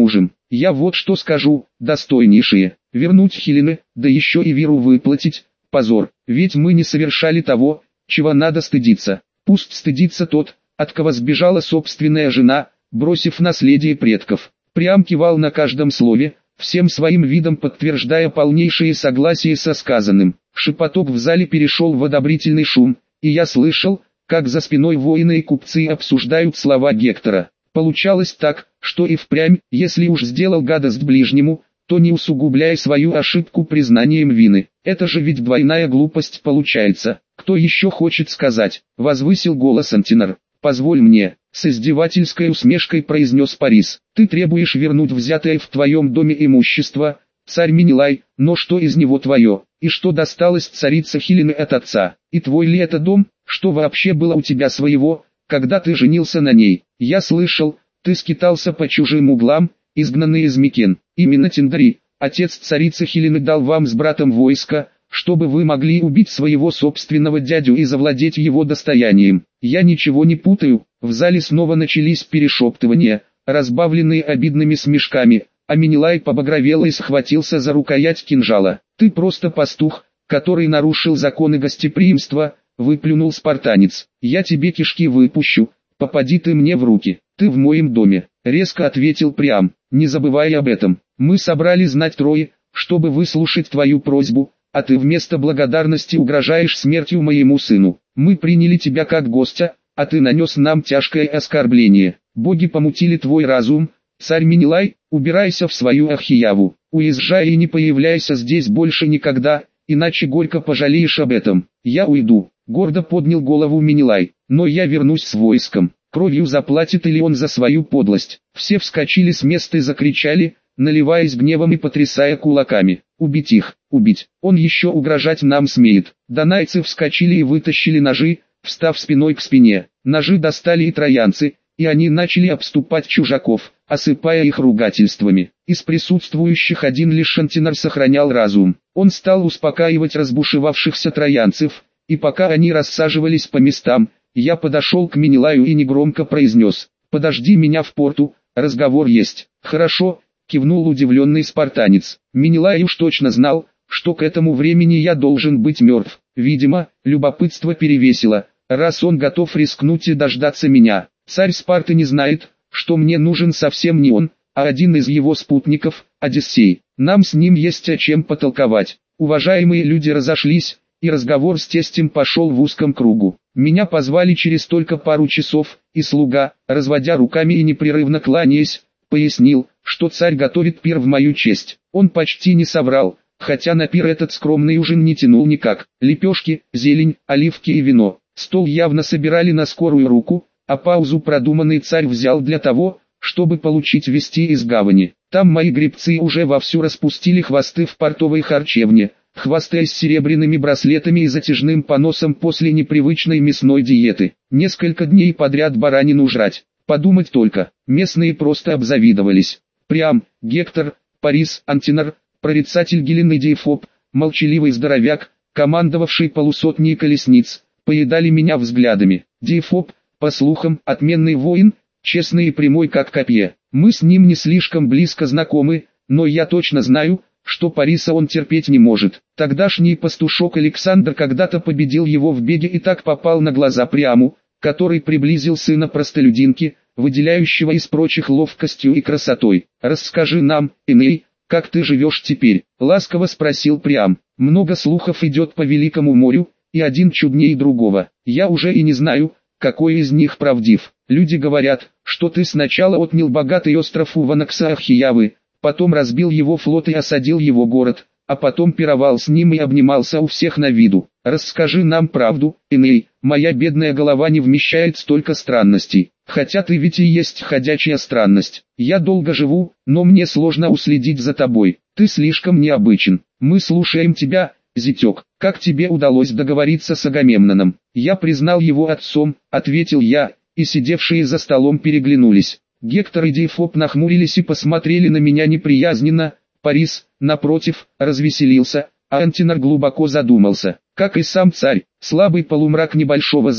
Я вот что скажу, достойнейшие, вернуть Хелены, да еще и Виру выплатить, позор, ведь мы не совершали того, чего надо стыдиться. Пусть стыдится тот, от кого сбежала собственная жена, бросив наследие предков. Приам кивал на каждом слове, всем своим видом подтверждая полнейшее согласие со сказанным. Шепоток в зале перешел в одобрительный шум, и я слышал, как за спиной воины и купцы обсуждают слова Гектора. Получалось так, что и впрямь, если уж сделал гадость ближнему, то не усугубляя свою ошибку признанием вины. Это же ведь двойная глупость получается. Кто еще хочет сказать? Возвысил голос Антинар. Позволь мне, с издевательской усмешкой произнес Парис. Ты требуешь вернуть взятое в твоем доме имущество, царь Менелай, но что из него твое, и что досталось царице Хелены от отца? И твой ли это дом, что вообще было у тебя своего, когда ты женился на ней? Я слышал, ты скитался по чужим углам, изгнанный из Микен. Именно Тиндари, отец царицы Хелены, дал вам с братом войско, чтобы вы могли убить своего собственного дядю и завладеть его достоянием. Я ничего не путаю. В зале снова начались перешептывания, разбавленные обидными смешками, а Менелай побагровел и схватился за рукоять кинжала. Ты просто пастух, который нарушил законы гостеприимства, выплюнул спартанец. Я тебе кишки выпущу, попади ты мне в руки. Ты в моем доме, резко ответил Приам. Не забывай об этом. Мы собрали знать трое, чтобы выслушать твою просьбу, а ты вместо благодарности угрожаешь смертью моему сыну. Мы приняли тебя как гостя, а ты нанес нам тяжкое оскорбление. Боги помутили твой разум, царь Менелай, убирайся в свою Ахияву, уезжай и не появляйся здесь больше никогда, иначе горько пожалеешь об этом. Я уйду, гордо поднял голову Менелай, но я вернусь с войском. Кровью заплатит ли он за свою подлость? Все вскочили с места и закричали, наливаясь гневом и потрясая кулаками. Убить их, убить, он еще угрожать нам смеет. Донайцы вскочили и вытащили ножи, встав спиной к спине. Ножи достали и троянцы, и они начали обступать чужаков, осыпая их ругательствами. Из присутствующих один лишь Антинар сохранял разум. Он стал успокаивать разбушевавшихся троянцев, и пока они рассаживались по местам, я подошел к Менелаю и негромко произнес: «Подожди меня в порту, разговор есть». «Хорошо», кивнул удивленный спартанец. Менелай уж точно знал, что к этому времени я должен быть мертв. Видимо, любопытство перевесило, раз он готов рискнуть и дождаться меня. Царь Спарты не знает, что мне нужен совсем не он, а один из его спутников, Одиссей. Нам с ним есть о чем потолковать. Уважаемые люди разошлись, и разговор с тестем пошел в узком кругу. Меня позвали через только пару часов, и слуга, разводя руками и непрерывно кланяясь, пояснил, что царь готовит пир в мою честь. Он почти не соврал, хотя на пир этот скромный ужин не тянул никак. Лепешки, зелень, оливки и вино. Стол явно собирали на скорую руку, а паузу продуманный царь взял для того, чтобы получить вести из гавани. Там мои гребцы уже вовсю распустили хвосты в портовой харчевне, хвастаясь серебряными браслетами и затяжным поносом после непривычной мясной диеты. Несколько дней подряд баранину жрать. Подумать только, местные просто обзавидовались. Приам, Гектор, Парис, Антинар, прорицатель Гелены Диефоб, молчаливый здоровяк, командовавший полусотней колесниц, поедали меня взглядами. Диефоб, по слухам, отменный воин, честный и прямой как копье. Мы с ним не слишком близко знакомы, но я точно знаю, что Париса он терпеть не может. Тогдашний пастушок Александр когда-то победил его в беге и так попал на глаза Приаму, который приблизил сына простолюдинки, выделяющего из прочих ловкостью и красотой. «Расскажи нам, Эней, как ты живешь теперь?» — ласково спросил Приам. «Много слухов идет по Великому морю, и один чуднее другого. Я уже и не знаю, какой из них правдив. Люди говорят, что ты сначала отнял богатый остров у Ванакса Ахиявы, потом разбил его флот и осадил его город, а потом пировал с ним и обнимался у всех на виду. Расскажи нам правду, Эней, моя бедная голова не вмещает столько странностей. Хотя ты ведь и есть ходячая странность. Я долго живу, но мне сложно уследить за тобой. Ты слишком необычен. Мы слушаем тебя, зятек. Как тебе удалось договориться с Агамемноном?» «Я признал его отцом», — ответил я, и сидевшие за столом переглянулись. Гектор и Диефоб нахмурились и посмотрели на меня неприязненно. Парис, напротив, развеселился, а Антинар глубоко задумался. Как и сам царь, слабый полумрак небольшого зала,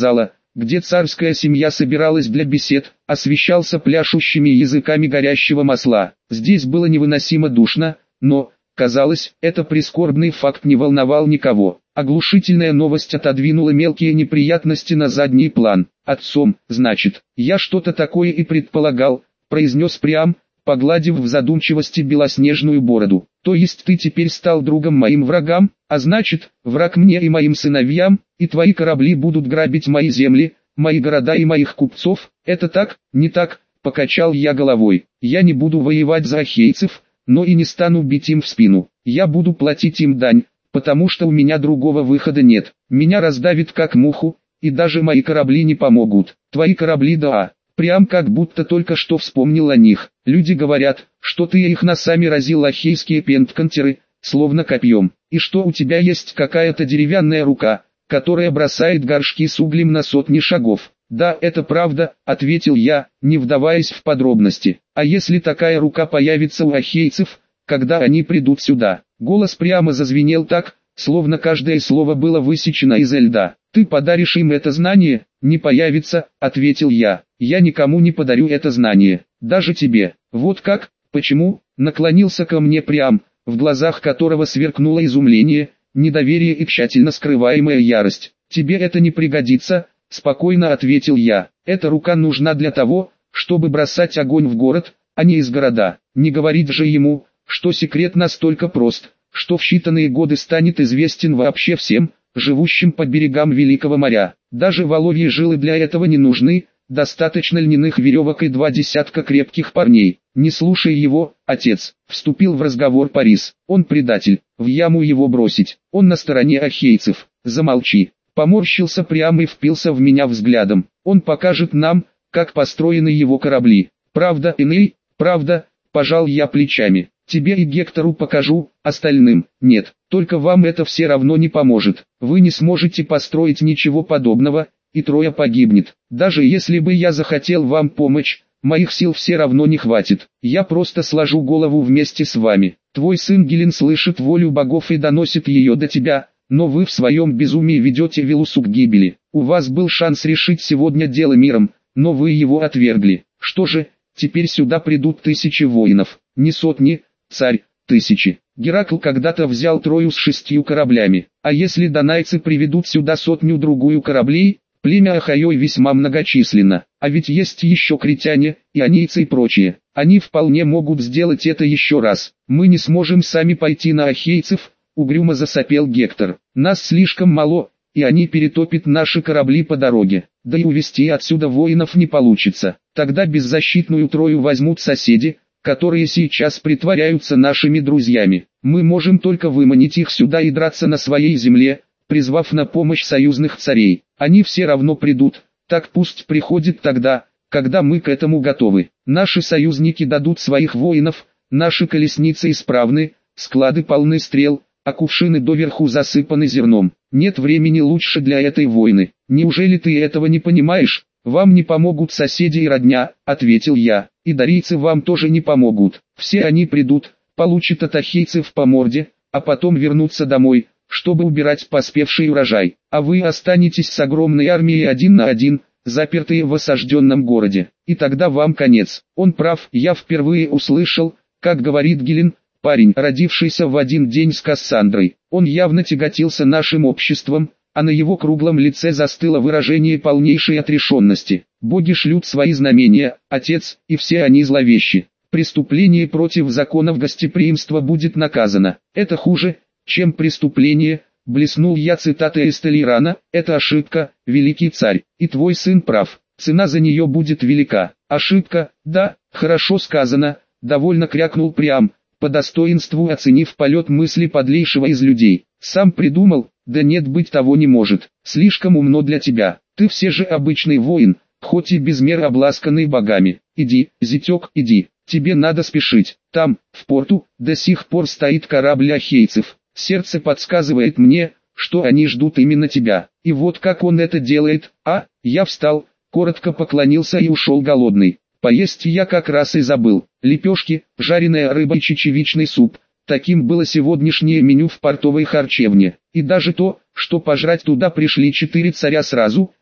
где царская семья собиралась для бесед, освещался пляшущими языками горящего масла. Здесь было невыносимо душно, но, казалось, это прискорбный факт не волновал никого. Оглушительная новость отодвинула мелкие неприятности на задний план. «Отцом, значит, я что-то такое и предполагал», — произнес Приам, погладив в задумчивости белоснежную бороду. «То есть ты теперь стал другом моим врагам, а значит, враг мне и моим сыновьям, и твои корабли будут грабить мои земли, мои города и моих купцов? Это так, не так?» — покачал я головой. «Я не буду воевать за ахейцев, но и не стану бить им в спину. Я буду платить им дань, потому что у меня другого выхода нет. Меня раздавит как муху, и даже мои корабли не помогут. Твои корабли, да». Прям как будто только что вспомнил о них. «Люди говорят, что ты их носами разил ахейские пентконтеры, словно копьем, и что у тебя есть какая-то деревянная рука, которая бросает горшки с углем на сотни шагов». «Да, это правда», — ответил я, не вдаваясь в подробности. «А если такая рука появится у ахейцев, когда они придут сюда?» Голос прямо зазвенел так, словно каждое слово было высечено из льда. «Ты подаришь им это знание?» «Не появится», — ответил я. «Я никому не подарю это знание, даже тебе». «Вот как? Почему?» — наклонился ко мне Приам, в глазах которого сверкнуло изумление, недоверие и тщательно скрываемая ярость. «Тебе это не пригодится», — спокойно ответил я. «Эта рука нужна для того, чтобы бросать огонь в город, а не из города. Не говорить же ему, что секрет настолько прост, что в считанные годы станет известен вообще всем, живущим по берегам Великого моря. Даже воловьи жилы для этого не нужны, достаточно льняных веревок и 2 десятка крепких парней». «Не слушай его, отец», — вступил в разговор Парис. «Он предатель, в яму его бросить, он на стороне ахейцев». «Замолчи», — поморщился прямо и впился в меня взглядом. «Он покажет нам, как построены его корабли». «Правда, Эней, правда», — пожал я плечами. «Тебе и Гектору покажу, остальным нет, только вам это все равно не поможет. Вы не сможете построить ничего подобного, и Троя погибнет. Даже если бы я захотел вам помочь, моих сил все равно не хватит. Я просто сложу голову вместе с вами. Твой сын Гелен слышит волю богов и доносит ее до тебя, но вы в своем безумии ведете Велусу к гибели. У вас был шанс решить сегодня дело миром, но вы его отвергли. Что же, теперь сюда придут 1000 воинов, не сотни, царь, 1000. Геракл когда-то взял Трою с 6 кораблями, а если донайцы приведут сюда 100-другую кораблей, племя Ахайой весьма многочисленно, а ведь есть еще критяне, ионийцы и прочие. Они вполне могут сделать это еще раз. Мы не сможем сами пойти на ахейцев, угрюмо засопел Гектор. Нас слишком мало, и они перетопят наши корабли по дороге. Да и увести отсюда воинов не получится. Тогда беззащитную Трою возьмут соседи, которые сейчас притворяются нашими друзьями. Мы можем только выманить их сюда и драться на своей земле, призвав на помощь союзных царей. Они все равно придут, так пусть приходят тогда, когда мы к этому готовы. Наши союзники дадут своих воинов, наши колесницы исправны, склады полны стрел, а кувшины доверху засыпаны зерном. Нет времени лучше для этой войны. Неужели ты этого не понимаешь? «Вам не помогут соседи и родня», — ответил я, — «и дарийцы вам тоже не помогут. Все они придут, получат от ахейцев по морде, а потом вернутся домой, чтобы убирать поспевший урожай. А вы останетесь с огромной армией 1 на 1, запертые в осажденном городе. И тогда вам конец». Он прав. Я впервые услышал, как говорит Гелен, парень, родившийся в один день с Кассандрой. Он явно тяготился нашим обществом, а на его круглом лице застыло выражение полнейшей отрешенности. «Боги шлют свои знамения, отец, и все они зловещи. Преступление против законов гостеприимства будет наказано. Это хуже, чем преступление», — блеснул я цитатой из Толерана. «Это ошибка, великий царь, и твой сын прав. Цена за нее будет велика». «Ошибка, да, хорошо сказано», — довольно крякнул Приам, по достоинству оценив полет мысли подлейшего из людей. «Сам придумал? Да нет, быть того не может. Слишком умно для тебя. Ты все же обычный воин, хоть и без меры обласканный богами. Иди, зятек, иди. Тебе надо спешить. Там, в порту, до сих пор стоит корабль ахейцев. Сердце подсказывает мне, что они ждут именно тебя. И вот как он это делает, а?» Я встал, коротко поклонился и ушел голодный. Поесть я как раз и забыл. Лепешки, жареная рыба и чечевичный суп. Таким было сегодняшнее меню в портовой харчевне. И даже то, что пожрать туда пришли 4 царя сразу,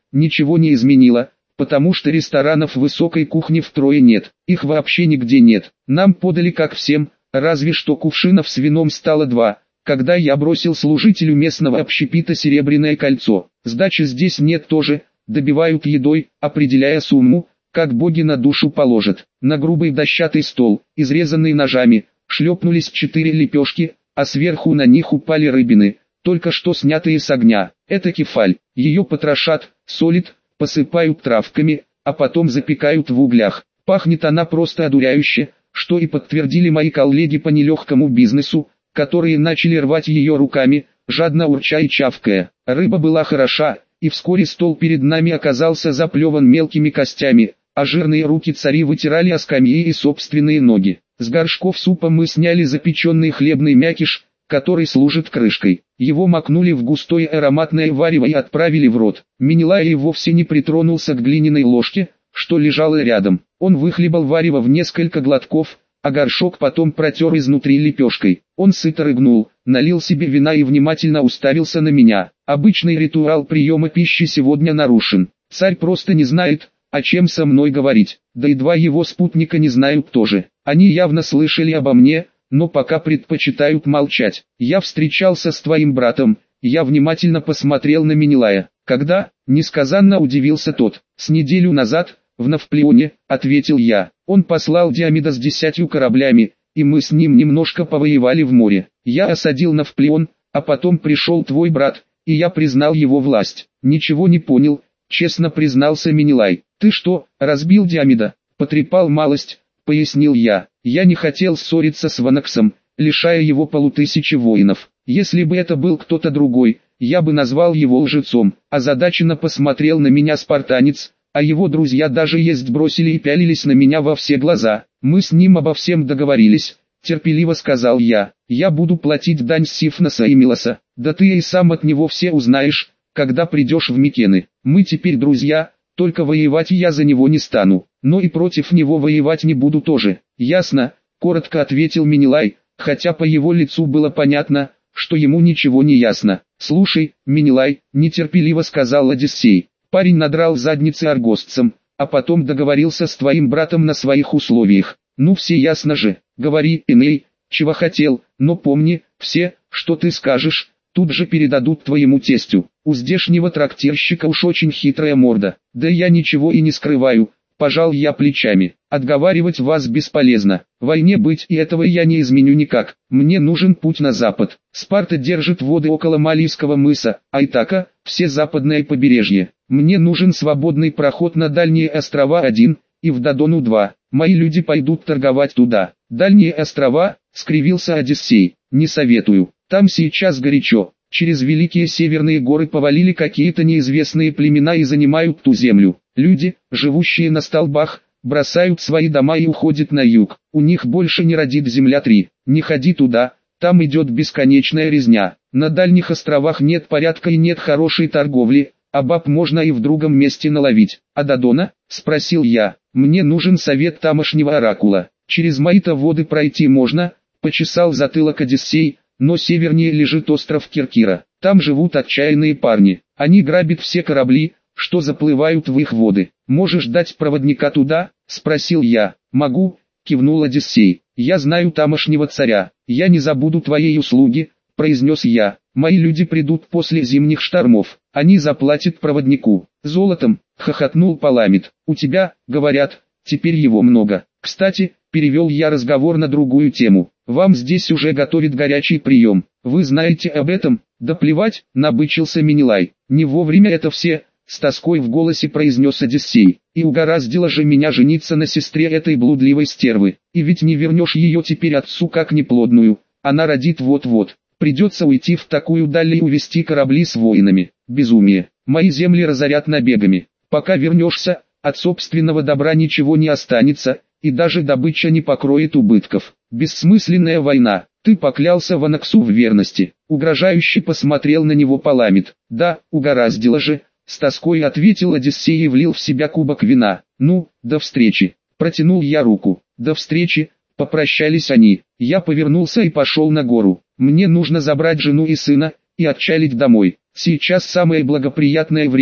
ничего не изменило, потому что ресторанов высокой кухни втрое нет, их вообще нигде нет. Нам подали как всем, разве что кувшинов с вином стало 2, когда я бросил служителю местного общепита серебряное кольцо. Сдачи здесь нет тоже, добивают едой, определяя сумму, как боги на душу положат. На грубый дощатый стол, изрезанный ножами, шлепнулись 4 лепешки, а сверху на них упали рыбины, только что снятые с огня. Это кефаль, ее потрошат, солят, посыпают травками, а потом запекают в углях. Пахнет она просто одуряюще, что и подтвердили мои коллеги по нелегкому бизнесу, которые начали рвать ее руками, жадно урча и чавкая. Рыба была хороша, и вскоре стол перед нами оказался заплеван мелкими костями, а жирные руки цари вытирали о скамьи и собственные ноги. С горшков супа мы сняли запеченный хлебный мякиш, который служит крышкой. Его макнули в густое ароматное варево и отправили в рот. Менелай и вовсе не притронулся к глиняной ложке, что лежала рядом. Он выхлебал варево в несколько глотков, а горшок потом протер изнутри лепешкой. Он сыто рыгнул, налил себе вина и внимательно уставился на меня. Обычный ритуал приема пищи сегодня нарушен. Царь просто не знает, о чем со мной говорить. Да и 2 его спутника не знают тоже. Они явно слышали обо мне, но пока предпочитают молчать. Я встречался с твоим братом, я внимательно посмотрел на Менелая. Когда? Несказанно удивился тот. С неделю назад, в Навплеоне, ответил я. Он послал Диомеда с 10 кораблями, и мы с ним немножко повоевали в море. Я осадил Навплеон, а потом пришел твой брат, и я признал его власть. Ничего не понял, честно признался Менелай. Ты что, разбил Диомеда? Потрепал малость, пояснил я. Я не хотел ссориться с Ванаксом, лишая его 500 воинов. Если бы это был кто-то другой, я бы назвал его лжецом. Озадаченно посмотрел на меня спартанец, а его друзья даже есть бросили и пялились на меня во все глаза. Мы с ним обо всем договорились, терпеливо сказал я. Я буду платить дань Сифноса и Милоса, да ты и сам от него все узнаешь, когда придешь в Микены. Мы теперь друзья, только воевать я за него не стану, но и против него воевать не буду тоже. Ясно, коротко ответил Менелай, хотя по его лицу было понятно, что ему ничего не ясно. Слушай, Менелай, нетерпеливо сказал Одиссей. Парень надрал задницы аргостцам, а потом договорился с твоим братом на своих условиях. Ну все ясно же, говори, Эней, чего хотел, но помни, все, что ты скажешь, тут же передадут твоему тестю. У здешнего трактирщика уж очень хитрая морда. Да я ничего и не скрываю, пожал я плечами. Отговаривать вас бесполезно. Войне быть, и этого я не изменю никак. Мне нужен путь на запад. Спарта держит воды около Малийского мыса, а Итака – все западное побережье. Мне нужен свободный проход на дальние острова 1, и в Додону 2. Мои люди пойдут торговать туда. Дальние острова, скривился Одиссей, не советую. Там сейчас горячо. Через великие северные горы повалили какие-то неизвестные племена и занимают ту землю. Люди, живущие на столбах, бросают свои дома и уходят на юг. У них больше не родит земля 3. Не ходи туда, там идет бесконечная резня. На дальних островах нет порядка и нет хорошей торговли, а баб можно и в другом месте наловить. А Додона? Спросил я. Мне нужен совет тамошнего оракула. Через мои-то воды пройти можно, почесал затылок Одиссей, но севернее лежит остров Киркира. Там живут отчаянные парни. Они грабят все корабли, что заплывают в их воды. Можешь дать проводника туда? Спросил я. Могу, кивнул Одиссей. Я знаю тамошнего царя. Я не забуду твоей услуги, произнес я. Мои люди придут после зимних штормов. Они заплатят проводнику. Золотом, хохотнул Паламид. У тебя, говорят, теперь его много. Кстати, перевел я разговор на другую тему. Вам здесь уже готовят горячий прием. Вы знаете об этом? Да плевать, набычился Менелай. Не вовремя это все, с тоской в голосе произнес Одиссей. И угораздило же меня жениться на сестре этой блудливой стервы. И ведь не вернешь ее теперь отцу как неплодную. Она родит вот-вот. Придется уйти в такую даль и увести корабли с воинами. Безумие. Мои земли разорят набегами. Пока вернешься, от собственного добра ничего не останется, и даже добыча не покроет убытков. Бессмысленная война. Ты поклялся Ванаксу в верности. Угрожающе посмотрел на него Паламид. Да, угораздило же, с тоской ответил Одиссей и влил в себя кубок вина. Ну, до встречи. Протянул я руку. До встречи. Попрощались они. Я повернулся и пошел на гору. Мне нужно забрать жену и сына, и отчалить домой. Сейчас самое благоприятное время,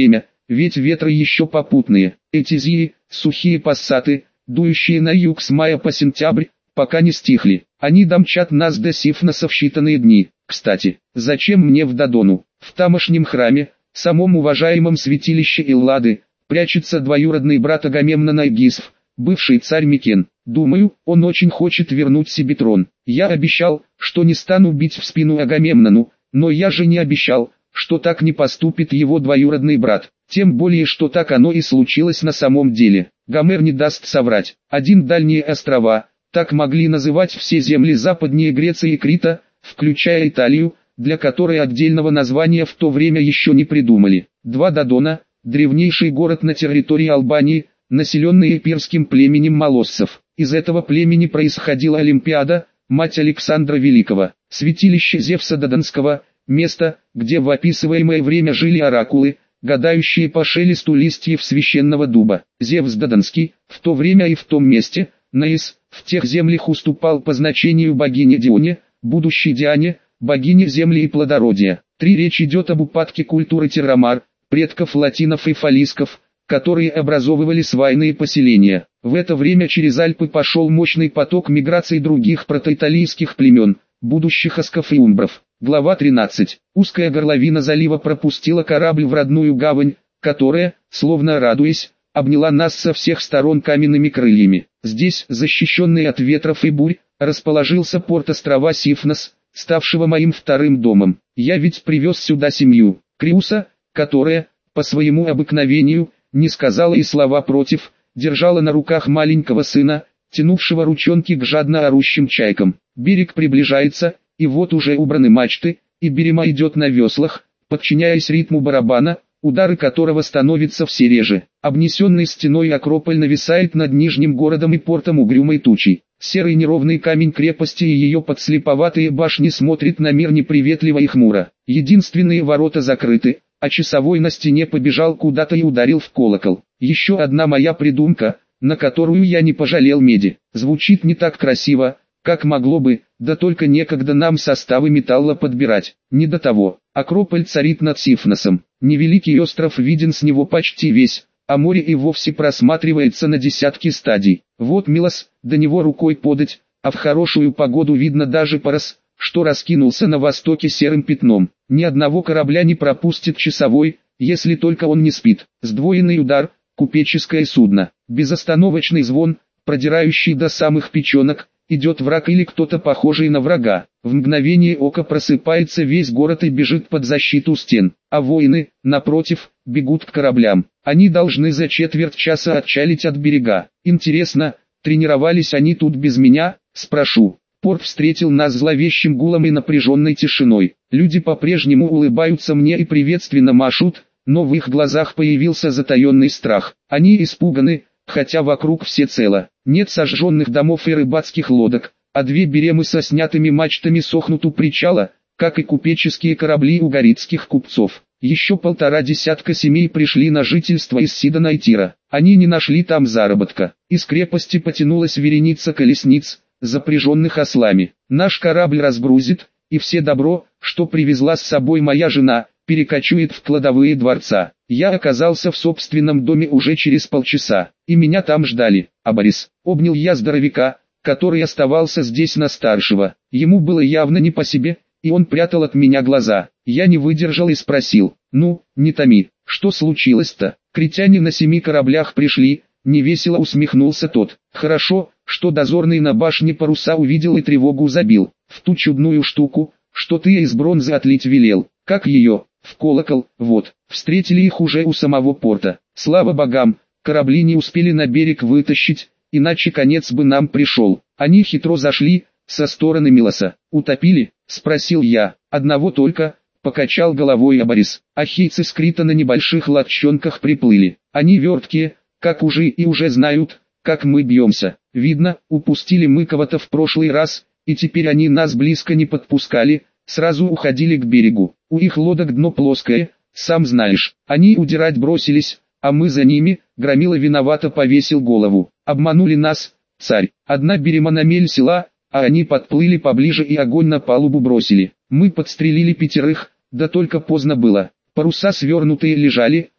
ведь ветры еще попутные. Эти зии, сухие пассаты, дующие на юг с мая по сентябрь, пока не стихли. Они домчат нас до Сифноса в считанные дни. Кстати, зачем мне в Додону? В тамошнем храме, самом уважаемом святилище Эллады, прячется двоюродный брат Агамемнона Эгисф, бывший царь Микен. Думаю, он очень хочет вернуть себе трон. Я обещал, что не стану бить в спину Агамемнону, но я же не обещал, что так не поступит его двоюродный брат. Тем более, что так оно и случилось на самом деле. Гомер не даст соврать. Один дальние острова, так могли называть все земли западнее Греции и Крита, включая Италию, для которой отдельного названия в то время еще не придумали. Два Додона, древнейший город на территории Албании, населенный эпирским племенем молоссов. Из этого племени происходила Олимпиада, мать Александра Великого, святилище Зевса Додонского, место, где в описываемое время жили оракулы, гадающие по шелесту листьев священного дуба. Зевс Додонский, в то время и в том месте, Наис, в тех землях уступал по значению богине Дионе, будущей Диане, богине земли и плодородия. Речь идет об упадке культуры терромар, предков латинов и фалисков, которые образовывали свайные поселения. В это время через Альпы пошел мощный поток миграций других протоиталийских племен, будущих асков и умбров. Глава 13. Узкая горловина залива пропустила корабль в родную гавань, которая, словно радуясь, обняла нас со всех сторон каменными крыльями. Здесь, защищенный от ветров и бурь, расположился порт острова Сифнос, ставшего моим вторым домом. Я ведь привез сюда семью. Криуса, которая, по своему обыкновению, не сказала и слова против, держала на руках маленького сына, тянувшего ручонки к жадно орущим чайкам. Берег приближается, и вот уже убраны мачты, и Берема идет на веслах, подчиняясь ритму барабана, удары которого становятся все реже. Обнесенный стеной Акрополь нависает над нижним городом и портом угрюмой тучей. Серый неровный камень крепости и ее подслеповатые башни смотрят на мир неприветливо и хмуро. Единственные ворота закрыты, а часовой на стене побежал куда-то и ударил в колокол. Еще одна моя придумка, на которую я не пожалел меди. Звучит не так красиво, как могло бы, да только некогда нам составы металла подбирать. Не до того. Акрополь царит над Сифносом. Невеликий остров виден с него почти весь, а море и вовсе просматривается на десятки стадий. Вот Милос, до него рукой подать, а в хорошую погоду видно даже парус, что раскинулся на востоке серым пятном. Ни одного корабля не пропустит часовой, если только он не спит. Сдвоенный удар, купеческое судно, безостановочный звон, продирающий до самых печенок, идет враг или кто-то похожий на врага. В мгновение ока просыпается весь город и бежит под защиту стен, а воины, напротив, бегут к кораблям. Они должны за четверть часа отчалить от берега. Интересно, тренировались они тут без меня, спрошу. Порт встретил нас зловещим гулом и напряженной тишиной. Люди по-прежнему улыбаются мне и приветственно машут, но в их глазах появился затаенный страх. Они испуганы, хотя вокруг все цело. Нет сожженных домов и рыбацких лодок, а две беремы со снятыми мачтами сохнут у причала, как и купеческие корабли у горицких купцов. Еще 1,5 десятка семей пришли на жительство из Сидона и Тира. Они не нашли там заработка. Из крепости потянулась вереница колесниц, запряженных ослами. Наш корабль разгрузит, и все добро, что привезла с собой моя жена, перекочует в кладовые дворца. Я оказался в собственном доме уже через полчаса, и меня там ждали. А Борис, обнял я здоровяка, который оставался здесь на старшего. Ему было явно не по себе, и он прятал от меня глаза. Я не выдержал и спросил: «Ну, не томи, что случилось-то?» «Критяне на 7 кораблях пришли», — невесело усмехнулся тот. «Хорошо, что дозорный на башне паруса увидел и тревогу забил. В ту чудную штуку, что ты из бронзы отлить велел. Как ее?» «В колокол, вот». Встретили их уже у самого порта. Слава богам, корабли не успели на берег вытащить, иначе конец бы нам пришел. Они хитро зашли, со стороны Милоса. «Утопили?» — спросил я. «Одного только», — покачал головой Абарис. «Ахейцы с Крита на небольших лодчонках приплыли. Они верткие, как ужи, и уже знают, как мы бьемся. Видно, упустили мы кого-то в прошлый раз, и теперь они нас близко не подпускали, сразу уходили к берегу. У их лодок дно плоское, сам знаешь. Они удирать бросились, а мы за ними». Громила виновато повесил голову. «Обманули нас, царь. Одна берема на мель села, а они подплыли поближе и огонь на палубу бросили. Мы подстрелили 5, да только поздно было. Паруса свернутые лежали,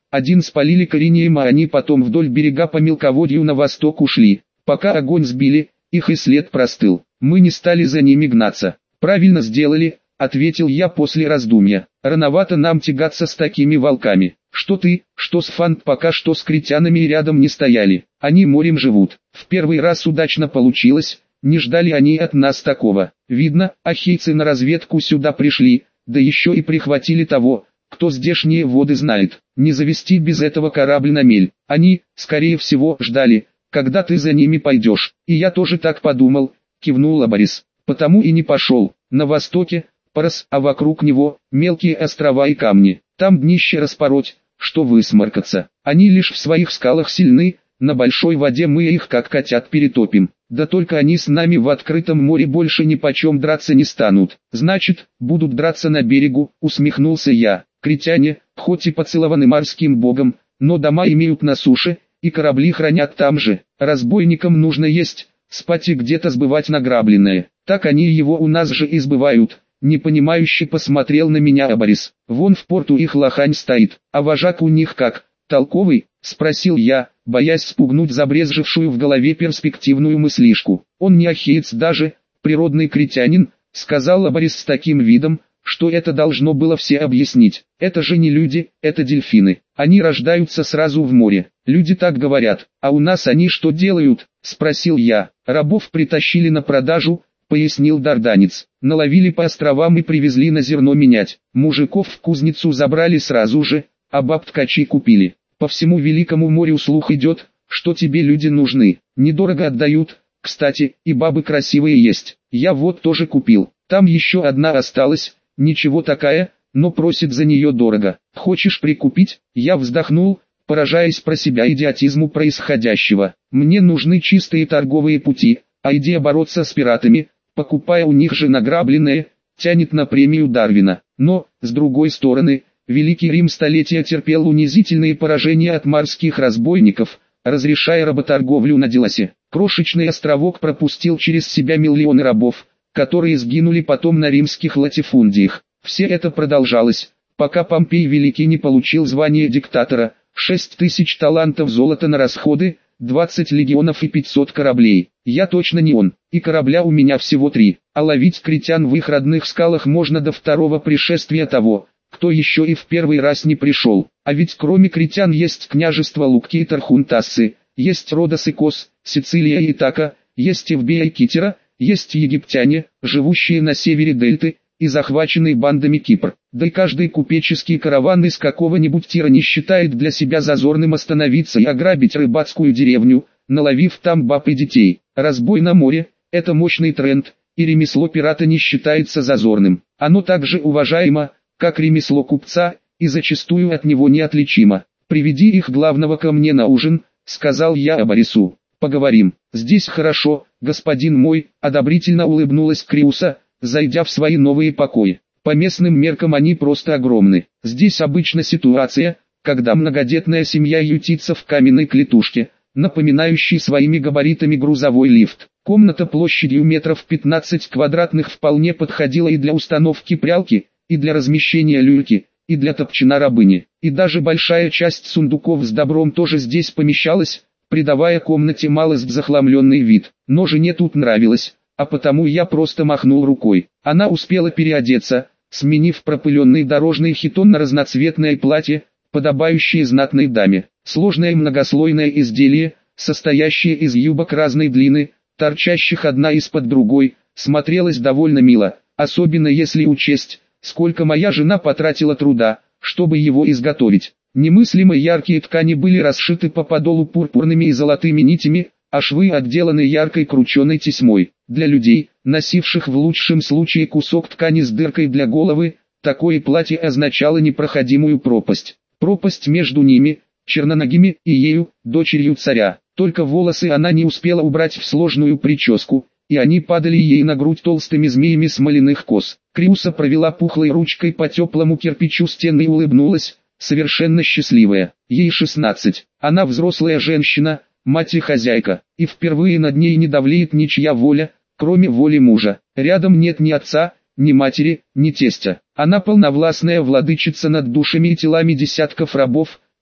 один спалили кореньем, а они потом вдоль берега по мелководью на восток ушли. Пока огонь сбили, их и след простыл. Мы не стали за ними гнаться. Правильно сделали, ответил я после раздумья. Рановато нам тягаться с такими волками. Что ты, что Сфант пока что с критянами рядом не стояли. Они морем живут. В первый раз удачно получилось, не ждали они от нас такого. Видно, ахейцы на разведку сюда пришли, да еще и прихватили того, кто здешние воды знает. Не завести без этого корабль на мель. Они, скорее всего, ждали, когда ты за ними пойдешь. И я тоже так подумал, кивнул Абарис. Потому и не пошел. На востоке Парос, а вокруг него мелкие острова и камни. Там днище распороть, что высморкаться. Они лишь в своих скалах сильны, на большой воде мы их как котят перетопим. Да только они с нами в открытом море больше ни почем драться не станут. Значит, будут драться на берегу, усмехнулся я. Критяне, хоть и поцелованы морским богом, но дома имеют на суше, и корабли хранят там же. Разбойникам нужно есть, спать и где-то сбывать награбленное. Так они его у нас же и сбывают. Непонимающе посмотрел на меня Абарис. Вон в порту их лохань стоит, а вожак у них как, толковый? Спросил я, боясь спугнуть забрезжившую в голове перспективную мыслишку. Он не ахеец даже, природный критянин, сказал Абарис с таким видом, что это должно было все объяснить. Это же не люди, это дельфины. Они рождаются сразу в море. Люди так говорят. А у нас они что делают? Спросил я. Рабов притащили на продажу, пояснил дарданец. Наловили по островам и привезли на зерно менять. Мужиков в кузницу забрали сразу же, а баб ткачи купили. По всему Великому морю слух идет, что тебе люди нужны. Недорого отдают, кстати, и бабы красивые есть. Я вот тоже купил. Там еще одна осталась, ничего такая, но просит за нее дорого. Хочешь прикупить? Я вздохнул, поражаясь про себя идиотизму происходящего. Мне нужны чистые торговые пути, а идея бороться с пиратами, покупая у них же награбленное, тянет на премию Дарвина. Но, с другой стороны, Великий Рим столетия терпел унизительные поражения от морских разбойников, разрешая работорговлю на Делосе. Крошечный островок пропустил через себя миллионы рабов, которые сгинули потом на римских латифундиях. Все это продолжалось, пока Помпей Великий не получил звание диктатора, 6000 талантов золота на расходы, 20 легионов и 500 кораблей. Я точно не он, и корабля у меня всего 3, а ловить критян в их родных скалах можно до второго пришествия того, кто еще и в первый раз не пришел. А ведь кроме критян есть княжество Лукки и Тархунтассы, есть Родос и Кос, Сицилия и Итака, есть Эвбея и Китера, есть египтяне, живущие на севере дельты, и захваченный бандами Кипр. Да и каждый купеческий караван из какого-нибудь тира не считает для себя зазорным остановиться и ограбить рыбацкую деревню, наловив там баб и детей. Разбой на море – это мощный тренд, и ремесло пирата не считается зазорным. Оно также уважаемо, как ремесло купца, и зачастую от него неотличимо. «Приведи их главного ко мне на ужин», — сказал я Абарису. «Поговорим. Здесь хорошо, господин мой», — одобрительно улыбнулась Криуса, зайдя в свои новые покои. По местным меркам они просто огромны. Здесь обычно ситуация, когда многодетная семья ютится в каменной клетушке, напоминающей своими габаритами грузовой лифт. Комната площадью метров 15 квадратных вполне подходила и для установки прялки, и для размещения люльки, и для топчина рабыни. И даже большая часть сундуков с добром тоже здесь помещалась, придавая комнате малость захламленный вид. Но жене тут нравилось, а потому я просто махнул рукой. Она успела переодеться, сменив пропыленный дорожный хитон на разноцветное платье, подобающее знатной даме. Сложное многослойное изделие, состоящее из юбок разной длины, торчащих одна из-под другой, смотрелось довольно мило, особенно если учесть, сколько моя жена потратила труда, чтобы его изготовить. Немыслимо яркие ткани были расшиты по подолу пурпурными и золотыми нитями, а швы отделаны яркой крученой тесьмой. Для людей, носивших в лучшем случае кусок ткани с дыркой для головы, такое платье означало непроходимую пропасть. Пропасть между ними, черноногими, и ею, дочерью царя. Только волосы она не успела убрать в сложную прическу, и они падали ей на грудь толстыми змеями смоляных кос. Криуса провела пухлой ручкой по теплому кирпичу стены и улыбнулась, совершенно счастливая. Ей 16, она взрослая женщина, мать и хозяйка, и впервые над ней не давлеет ничья воля, кроме воли мужа. Рядом нет ни отца, ни матери, ни тестя. Она полновластная владычица над душами и телами десятков рабов,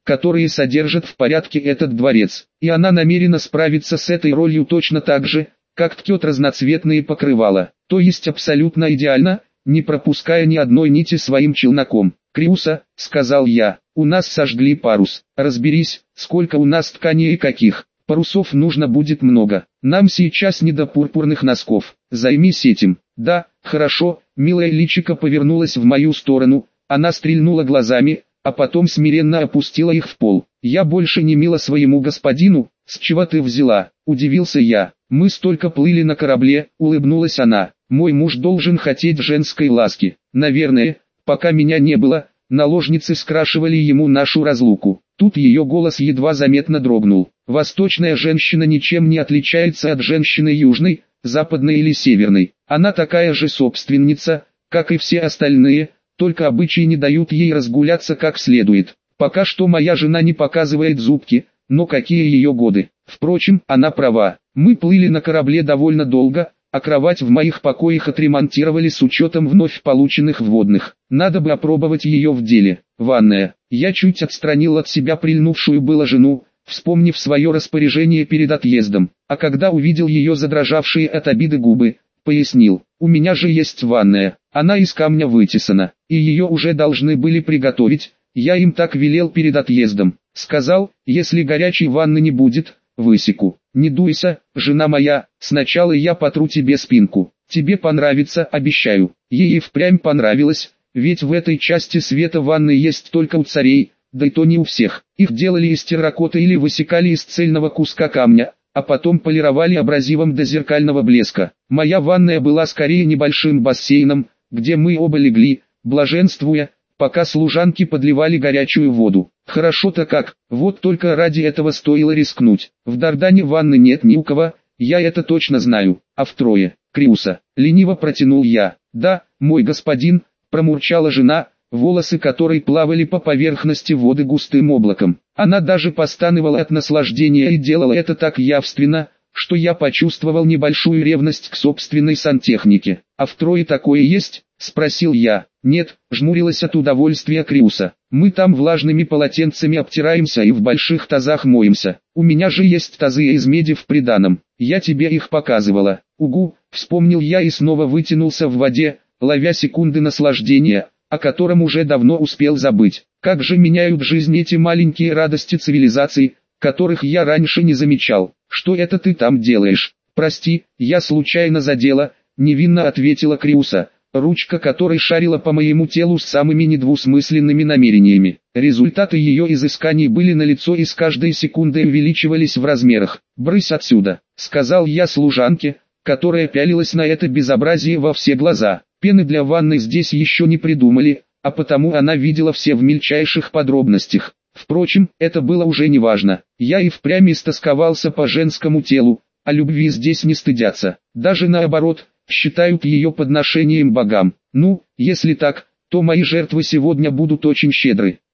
которые содержат в порядке этот дворец. И она намерена справиться с этой ролью точно так же, как ткет разноцветные покрывала, то есть абсолютно идеально, не пропуская ни одной нити своим челноком. «Криуса», — сказал я, — «у нас сожгли парус. Разберись, сколько у нас ткани и каких. Парусов нужно будет много. Нам сейчас не до пурпурных носков. Займись этим». «Да, хорошо». Милая личико повернулась в мою сторону, она стрельнула глазами, а потом смиренно опустила их в пол. «Я больше не мила своему господину, с чего ты взяла?» – удивился я. «Мы столько плыли на корабле», – улыбнулась она. «Мой муж должен хотеть женской ласки. Наверное, пока меня не было, наложницы скрашивали ему нашу разлуку». Тут ее голос едва заметно дрогнул. «Восточная женщина ничем не отличается от женщины южной, западной или северной. Она такая же собственница, как и все остальные, только обычаи не дают ей разгуляться как следует. Пока что моя жена не показывает зубки, но какие ее годы. Впрочем, она права. Мы плыли на корабле довольно долго, а кровать в моих покоях отремонтировали с учетом вновь полученных вводных. Надо бы опробовать ее в деле. Ванная. Я чуть отстранил от себя прильнувшую было жену, вспомнив свое распоряжение перед отъездом, а когда увидел ее задрожавшие от обиды губы, пояснил: «У меня же есть ванная, она из камня вытесана, и ее уже должны были приготовить, я им так велел перед отъездом. Сказал, если горячей ванны не будет, высеку. Не дуйся, жена моя, сначала я потру тебе спинку, тебе понравится, обещаю». Ей и впрямь понравилось, ведь в этой части света ванны есть только у царей, да и то не у всех. Их делали из терракоты или высекали из цельного куска камня, а потом полировали абразивом до зеркального блеска. Моя ванная была скорее небольшим бассейном, где мы оба легли, блаженствуя, пока служанки подливали горячую воду. Хорошо-то как, вот только ради этого стоило рискнуть. В Дардане ванны нет ни у кого, я это точно знаю, а втрое, Криуса, лениво протянул я. «Да, мой господин», промурчала жена, волосы которой плавали по поверхности воды густым облаком. Она даже постановала от наслаждения и делала это так явственно, что я почувствовал небольшую ревность к собственной сантехнике. «А втрое такое есть?» – спросил я. «Нет», – жмурилась от удовольствия Криуса. «Мы там влажными полотенцами обтираемся и в больших тазах моемся. У меня же есть тазы из меди в приданом. Я тебе их показывала». «Угу», – вспомнил я и снова вытянулся в воде, ловя секунды наслаждения, о котором уже давно успел забыть. Как же меняют жизнь эти маленькие радости цивилизации, которых я раньше не замечал. «Что это ты там делаешь?» «Прости, я случайно задела», — невинно ответила Криуса, ручка которой шарила по моему телу с самыми недвусмысленными намерениями. Результаты ее изысканий были налицо и с каждой секундой увеличивались в размерах. «Брысь отсюда», — сказал я служанке, которая пялилась на это безобразие во все глаза. Пены для ванны здесь еще не придумали, а потому она видела все в мельчайших подробностях. Впрочем, это было уже не важно. Я и впрямь истосковался по женскому телу, а любви здесь не стыдятся. Даже наоборот, считают ее подношением богам. Ну, если так, то мои жертвы сегодня будут очень щедры.